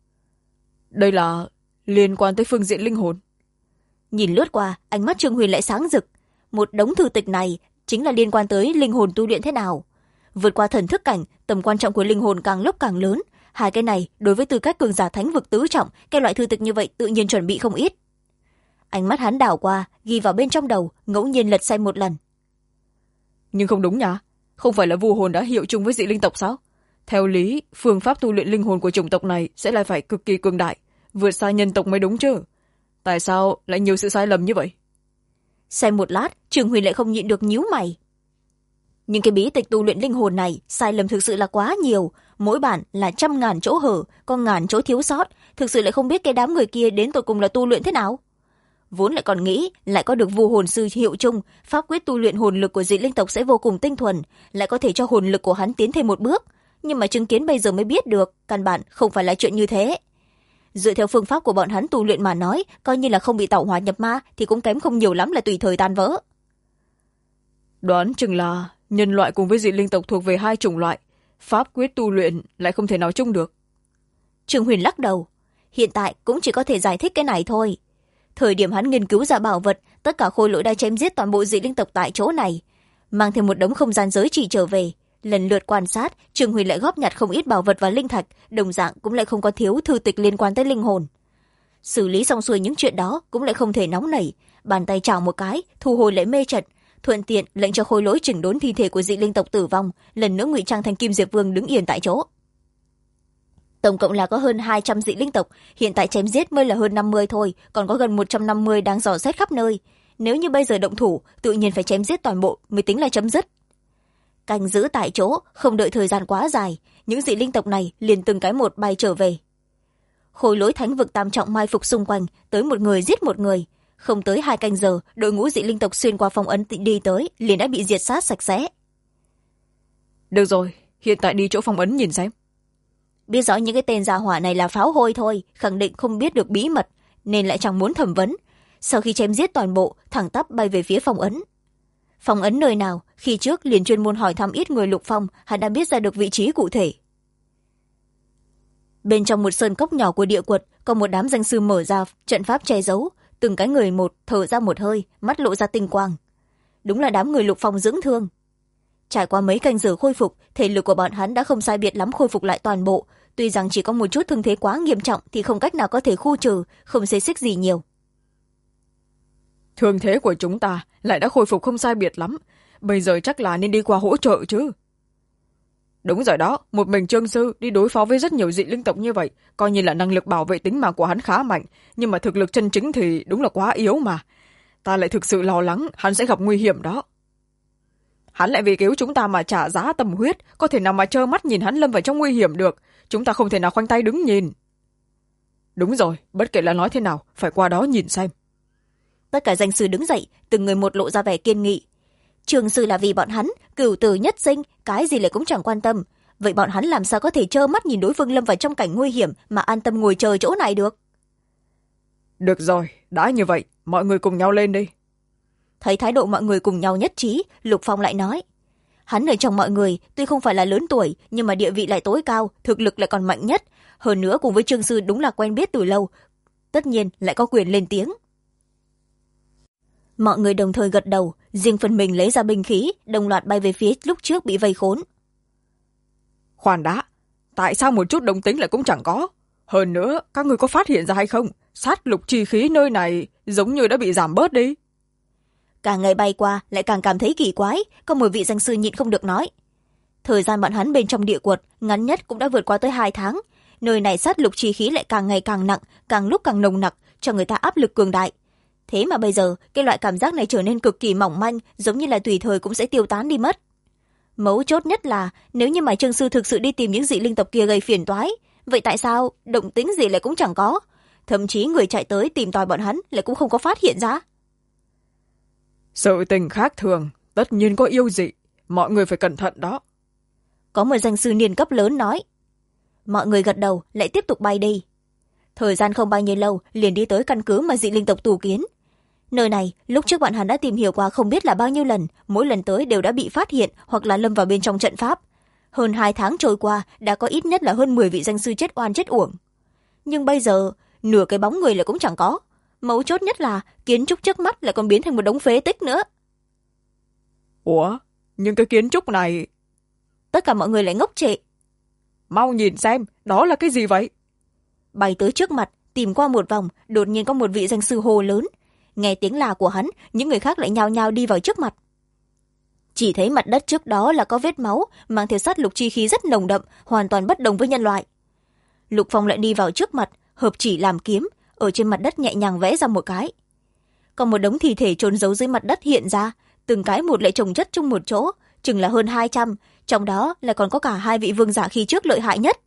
Đây là liên quan tới phương diện linh hồn. Nhìn lướt qua, ánh mắt Trương Huyền lại sáng rực. Một đống thư tịch này chính là liên quan tới linh hồn tu luyện thế nào. Vượt qua thần thức cảnh, tầm quan trọng của linh hồn càng lúc càng lớn. Hai cái này, đối với tư cách cường giả thánh vực tứ trọng, cái loại thư tịch như vậy tự nhiên chuẩn bị không ít. Ánh mắt hắn đảo qua, ghi vào bên trong đầu, ngẫu nhiên lật xem một lần. Nhưng không đúng nhỉ? Không phải là vu hồn đã hiệu chung với dị linh tộc sao? Theo lý, phương pháp tu luyện linh hồn của chủng tộc này sẽ lại phải cực kỳ cường đại, vượt xa nhân tộc mới đúng chứ. Tại sao lại nhiều sự sai lầm như vậy? Xem một lát, Trường Huyền lại không nhịn được nhíu mày. Nhưng cái bí tịch tu luyện linh hồn này, sai lầm thực sự là quá nhiều. Mỗi bản là 100.000 chỗ hở, có ngàn chỗ thiếu sót. Thực sự lại không biết cái đám người kia đến tột cùng là tu luyện thế nào. Vốn lại còn nghĩ, lại có được vu hồn sư hiệu chung, pháp quyết tu luyện hồn lực của dị linh tộc sẽ vô cùng tinh thuần, lại có thể cho hồn lực của hắn tiến thêm một bước. Nhưng mà chứng kiến bây giờ mới biết được, căn bản không phải là chuyện như thế. Dựa theo phương pháp của bọn hắn tu luyện mà nói, coi như là không bị tẩu hỏa nhập ma thì cũng kém không nhiều lắm là tùy thời tan vỡ. Đoán chừng là nhân loại cùng với dị linh tộc thuộc về hai chủng loại, pháp quyết tu luyện lại không thể nào chung được. Trương Huyền lắc đầu. Hiện tại cũng chỉ có thể giải thích cái này thôi. Thời điểm hắn nghiên cứu ra bảo vật, tất cả khôi lỗi đã chém giết toàn bộ dị linh tộc tại chỗ này, mang thêm một đống không gian giới chỉ trở về. Lần lượt quan sát, Trương Huyền lại góp nhặt không ít bảo vật và linh thạch, đồng dạng cũng lại không có thiếu thư tịch liên quan tới linh hồn. Xử lý xong xuôi những chuyện đó cũng lại không thể nóng nảy, bàn tay chảo một cái, thu hồi lại mê trận, thuận tiện lệnh cho khôi lỗi chỉnh đốn thi thể của dị linh tộc tử vong, lần nữa ngụy trang thành Kim Diệp Vương đứng yên tại chỗ. Tổng cộng là có hơn 200 dị linh tộc, hiện tại chém giết mới là hơn 50 thôi, còn có gần 150 đang dò xét khắp nơi. Nếu như bây giờ động thủ, tự nhiên phải chém giết toàn bộ mới tính là chấm dứt. Canh giữ tại chỗ, không đợi thời gian quá dài, những dị linh tộc này liền từng cái một bay trở về. Khối lỗi thánh vực tam trọng mai phục xung quanh, tới một người giết một người. Không tới 2 canh giờ, đội ngũ dị linh tộc xuyên qua phong ấn đi tới, liền đã bị diệt sát sạch sẽ. Được rồi, hiện tại đi chỗ phong ấn nhìn xem. Biết rõ những cái tên gia hỏa này là pháo hôi thôi, khẳng định không biết được bí mật, nên lại chẳng muốn thẩm vấn. Sau khi chém giết toàn bộ, thẳng tắp bay về phía phong ấn. Phong ấn nơi nào, khi trước liền chuyên môn hỏi thăm ít người Lục Phong, hắn đã biết ra được vị trí cụ thể. Bên trong một sơn cốc nhỏ của địa quật, có một đám danh sư mở ra trận pháp che giấu, từng cái người một thở ra một hơi, mắt lộ ra tinh quang. Đúng là đám người Lục Phong dưỡng thương. Trải qua mấy canh giờ khôi phục, thể lực của bọn hắn đã không sai biệt lắm khôi phục lại toàn bộ, tuy rằng chỉ có một chút thương thế quá nghiêm trọng thì không cách nào có thể khu trừ, không xê xích gì nhiều. Thương thế của chúng ta lại đã khôi phục không sai biệt lắm, bây giờ chắc là nên đi qua hỗ trợ chứ. Đúng rồi đó, một mình Trương sư đi đối phó với rất nhiều dị linh tộc như vậy, coi như là năng lực bảo vệ tính mạng của hắn khá mạnh, nhưng mà thực lực chân chính thì đúng là quá yếu mà. Ta lại thực sự lo lắng hắn sẽ gặp nguy hiểm đó. Hắn lại vì cứu chúng ta mà trả giá tâm huyết, có thể nào mà trơ mắt nhìn hắn lâm vào trong nguy hiểm được, chúng ta không thể nào khoanh tay đứng nhìn. Đúng rồi, bất kể là nói thế nào, phải qua đó nhìn xem. Tất cả danh sư đứng dậy, từng người một lộ ra vẻ kiên nghị. Trường sư là vì bọn hắn, cửu tử nhất sinh, cái gì lại cũng chẳng quan tâm. Vậy bọn hắn làm sao có thể trơ mắt nhìn đối phương lâm vào trong cảnh nguy hiểm mà an tâm ngồi chờ chỗ này được? Được rồi, đã như vậy, mọi người cùng nhau lên đi. Thấy thái độ mọi người cùng nhau nhất trí, Lục Phong lại nói. Hắn ở trong mọi người, tuy không phải là lớn tuổi, nhưng mà địa vị lại tối cao, thực lực lại còn mạnh nhất. Hơn nữa cùng với Trương sư đúng là quen biết từ lâu. Tất nhiên lại có quyền lên tiếng. Mọi người đồng thời gật đầu, riêng phần mình lấy ra binh khí, đồng loạt bay về phía lúc trước bị vây khốn. Khoan đã, tại sao một chút đồng tính lại cũng chẳng có? Hơn nữa, các người có phát hiện ra hay không? Sát lục chi khí nơi này giống như đã bị giảm bớt đi. Càng ngày bay qua lại càng cảm thấy kỳ quái, có một vị danh sư nhịn không được nói. Thời gian bọn hắn bên trong địa quật ngắn nhất cũng đã vượt qua tới 2 tháng. Nơi này sát lục chi khí lại càng ngày càng nặng, càng lúc càng nồng nặc, cho người ta áp lực cường đại. Thế mà bây giờ cái loại cảm giác này trở nên cực kỳ mỏng manh, giống như là tùy thời cũng sẽ tiêu tán đi mất. Mấu chốt nhất là nếu như mà Trương sư thực sự đi tìm những dị linh tộc kia gây phiền toái, vậy tại sao động tĩnh gì lại cũng chẳng có? Thậm chí người chạy tới tìm tòi bọn hắn lại cũng không có phát hiện ra. Sự tình khác thường, tất nhiên có yêu dị, mọi người phải cẩn thận đó. Có một danh sư niên cấp lớn nói. Mọi người gật đầu lại tiếp tục bay đi. Thời gian không bao nhiêu lâu liền đi tới căn cứ mà dị linh tộc tù kiến. Nơi này lúc trước bọn hắn đã tìm hiểu qua không biết là bao nhiêu lần, mỗi lần tới đều đã bị phát hiện hoặc là lâm vào bên trong trận pháp. Hơn 2 tháng trôi qua đã có ít nhất là hơn 10 vị danh sư chết oan chết uổng. Nhưng bây giờ nửa cái bóng người lại cũng chẳng có. Mấu chốt nhất là kiến trúc trước mắt lại còn biến thành một đống phế tích nữa. Ủa, nhưng cái kiến trúc này... Tất cả mọi người lại ngốc trệ. Mau nhìn xem, đó là cái gì vậy? Bay tới trước mặt, tìm qua một vòng, đột nhiên có một vị danh sư hô lớn. Nghe tiếng la của hắn, những người khác lại nhao nhao đi vào trước mặt. Chỉ thấy mặt đất trước đó là có vết máu, mang theo sát lục chi khí rất nồng đậm, hoàn toàn bất đồng với nhân loại. Lục Phong lại đi vào trước mặt, hợp chỉ làm kiếm, ở trên mặt đất nhẹ nhàng vẽ ra một cái. Còn một đống thi thể trốn giấu dưới mặt đất hiện ra, từng cái một lại chồng chất chung một chỗ, chừng là hơn 200, trong đó lại còn có cả 2 vị vương giả khi trước lợi hại nhất.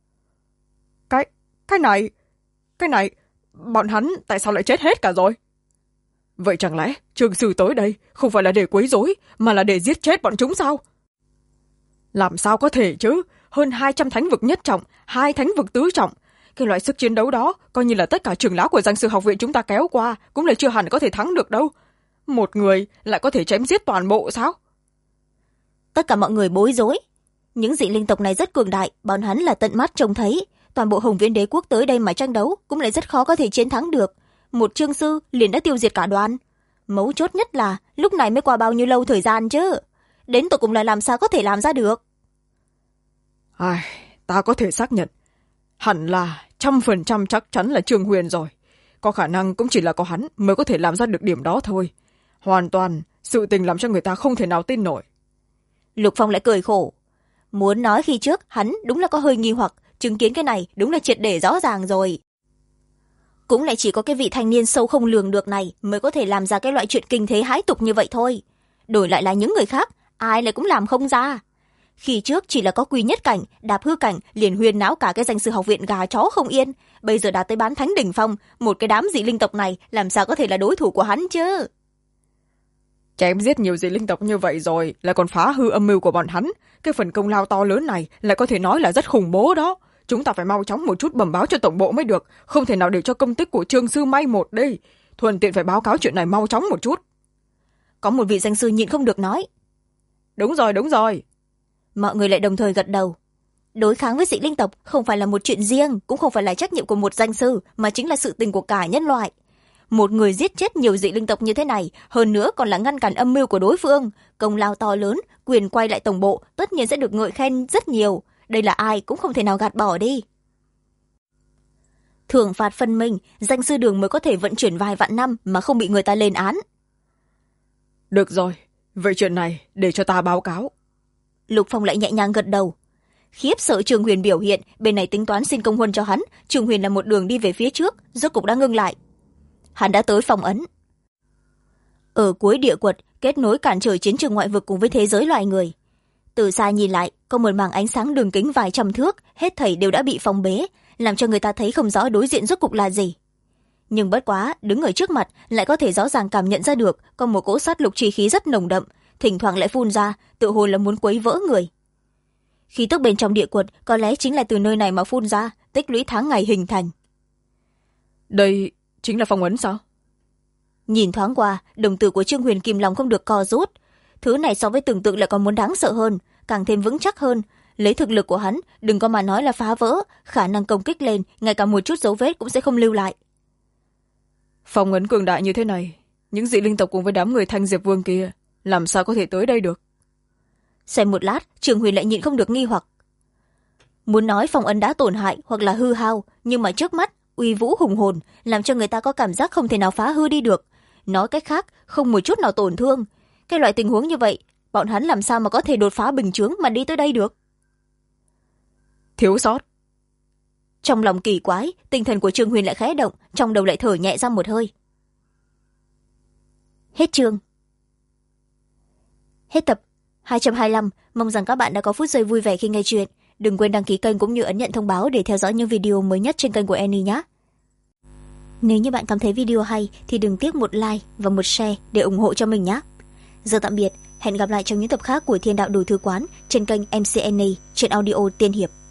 Cái này, bọn hắn tại sao lại chết hết cả rồi? Vậy chẳng lẽ Trương sư tới đây không phải là để quấy rối, mà là để giết chết bọn chúng sao? Làm sao có thể chứ? Hơn 200 thánh vực nhất trọng, 2 thánh vực tứ trọng. Cái loại sức chiến đấu đó, coi như là tất cả trưởng lão của danh sư học viện chúng ta kéo qua, cũng là chưa hẳn có thể thắng được đâu. Một người lại có thể chém giết toàn bộ sao? Tất cả mọi người bối rối. Những dị linh tộc này rất cường đại, bọn hắn là tận mắt trông thấy. Toàn bộ Hồng Viễn đế quốc tới đây mà tranh đấu cũng lại rất khó có thể chiến thắng được. Một Trương sư liền đã tiêu diệt cả đoàn. Mấu chốt nhất là lúc này mới qua bao nhiêu lâu thời gian chứ? Đến tụi cùng là làm sao có thể làm ra được? Ta có thể xác nhận, hẳn là 100% chắc chắn là Trương Huyền rồi. Có khả năng cũng chỉ là có hắn mới có thể làm ra được điểm đó thôi. Hoàn toàn sự tình làm cho người ta không thể nào tin nổi. Lục Phong lại cười khổ. Muốn nói khi trước hắn đúng là có hơi nghi hoặc, chứng kiến cái này đúng là triệt để rõ ràng rồi. Cũng lại chỉ có cái vị thanh niên sâu không lường được này mới có thể làm ra cái loại chuyện kinh thế hãi tục như vậy thôi. Đổi lại là những người khác, ai lại cũng làm không ra. Khi trước chỉ là có quy nhất cảnh, đạp hư cảnh, liền huyên náo cả cái danh sư học viện gà chó không yên. Bây giờ đạt tới bán thánh đỉnh phong, một cái đám dị linh tộc này làm sao có thể là đối thủ của hắn chứ? Chém giết nhiều dị linh tộc như vậy rồi, lại còn phá hư âm mưu của bọn hắn. Cái phần công lao to lớn này lại có thể nói là rất khủng bố đó. Chúng ta phải mau chóng một chút bẩm báo cho tổng bộ mới được, không thể nào để cho công tích của Trương sư may một đi. Thuận tiện phải báo cáo chuyện này mau chóng một chút. có một vị danh sư nhịn không được nói. Đúng rồi, đúng rồi. Mọi người lại đồng thời gật đầu. Đối kháng với dị linh tộc không phải là một chuyện riêng, cũng không phải là trách nhiệm của một danh sư, mà chính là sự tình của cả nhân loại. Một người giết chết nhiều dị linh tộc như thế này, hơn nữa còn là ngăn cản âm mưu của đối phương, công lao to lớn, quyền quay lại tổng bộ tất nhiên sẽ được ngợi khen rất nhiều. Đây là ai cũng không thể nào gạt bỏ đi. Thưởng phạt phân minh, danh sư đường mới có thể vận chuyển vài vạn năm mà không bị người ta lên án. Được rồi, vậy chuyện này để cho ta báo cáo. Lục Phong lại nhẹ nhàng gật đầu. Khiếp sợ Trường Huyền biểu hiện, bên này tính toán xin công huân cho hắn, Trường Huyền là một đường đi về phía trước, rốt cục đã ngưng lại. Hắn đã tới phong ấn. Ở cuối địa quật, kết nối cản trở chiến trường ngoại vực cùng với thế giới loài người. Từ xa nhìn lại, có một mảng ánh sáng đường kính vài trăm thước, hết thảy đều đã bị phong bế, làm cho người ta thấy không rõ đối diện rốt cục là gì. Nhưng bất quá, đứng ở trước mặt lại có thể rõ ràng cảm nhận ra được có một cỗ sát lục chi khí rất nồng đậm, thỉnh thoảng lại phun ra, tự hồ là muốn quấy vỡ người. Khí tức bên trong địa quật có lẽ chính là từ nơi này mà phun ra, tích lũy tháng ngày hình thành. Đây chính là phong ấn sao? Nhìn thoáng qua, đồng tử của Trương Huyền kìm lòng không được co rút. Thứ này so với tưởng tượng lại còn muốn đáng sợ hơn, càng thêm vững chắc hơn. Lấy thực lực của hắn, đừng có mà nói là phá vỡ, khả năng công kích lên, ngay cả một chút dấu vết cũng sẽ không lưu lại. Phong ấn cường đại như thế này, những dị linh tộc cùng với đám người Thanh Diệp Vương kia, làm sao có thể tới đây được? Xem một lát, Trường Huyền lại nhịn không được nghi hoặc. Muốn nói phong ấn đã tổn hại hoặc là hư hao, nhưng mà trước mắt, uy vũ hùng hồn, làm cho người ta có cảm giác không thể nào phá hư đi được. Nói cách khác, không một chút nào tổn thương. Cái loại tình huống như vậy, bọn hắn làm sao mà có thể đột phá bình chướng mà đi tới đây được? Thiếu sót. Trong lòng kỳ quái, tinh thần của Trương Huyền lại khẽ động, trong đầu lại thở nhẹ ra một hơi. Hết chương. Hết tập 225, mong rằng các bạn đã có phút giây vui vẻ khi nghe chuyện. Đừng quên đăng ký kênh cũng như ấn nhận thông báo để theo dõi những video mới nhất trên kênh của Annie nhé. Nếu như bạn cảm thấy video hay thì đừng tiếc một like và một share để ủng hộ cho mình nhé. Giờ tạm biệt, hẹn gặp lại trong những tập khác của Thiên Đạo Đồ Thư Quán trên kênh MC Annie trên audio Tiên Hiệp.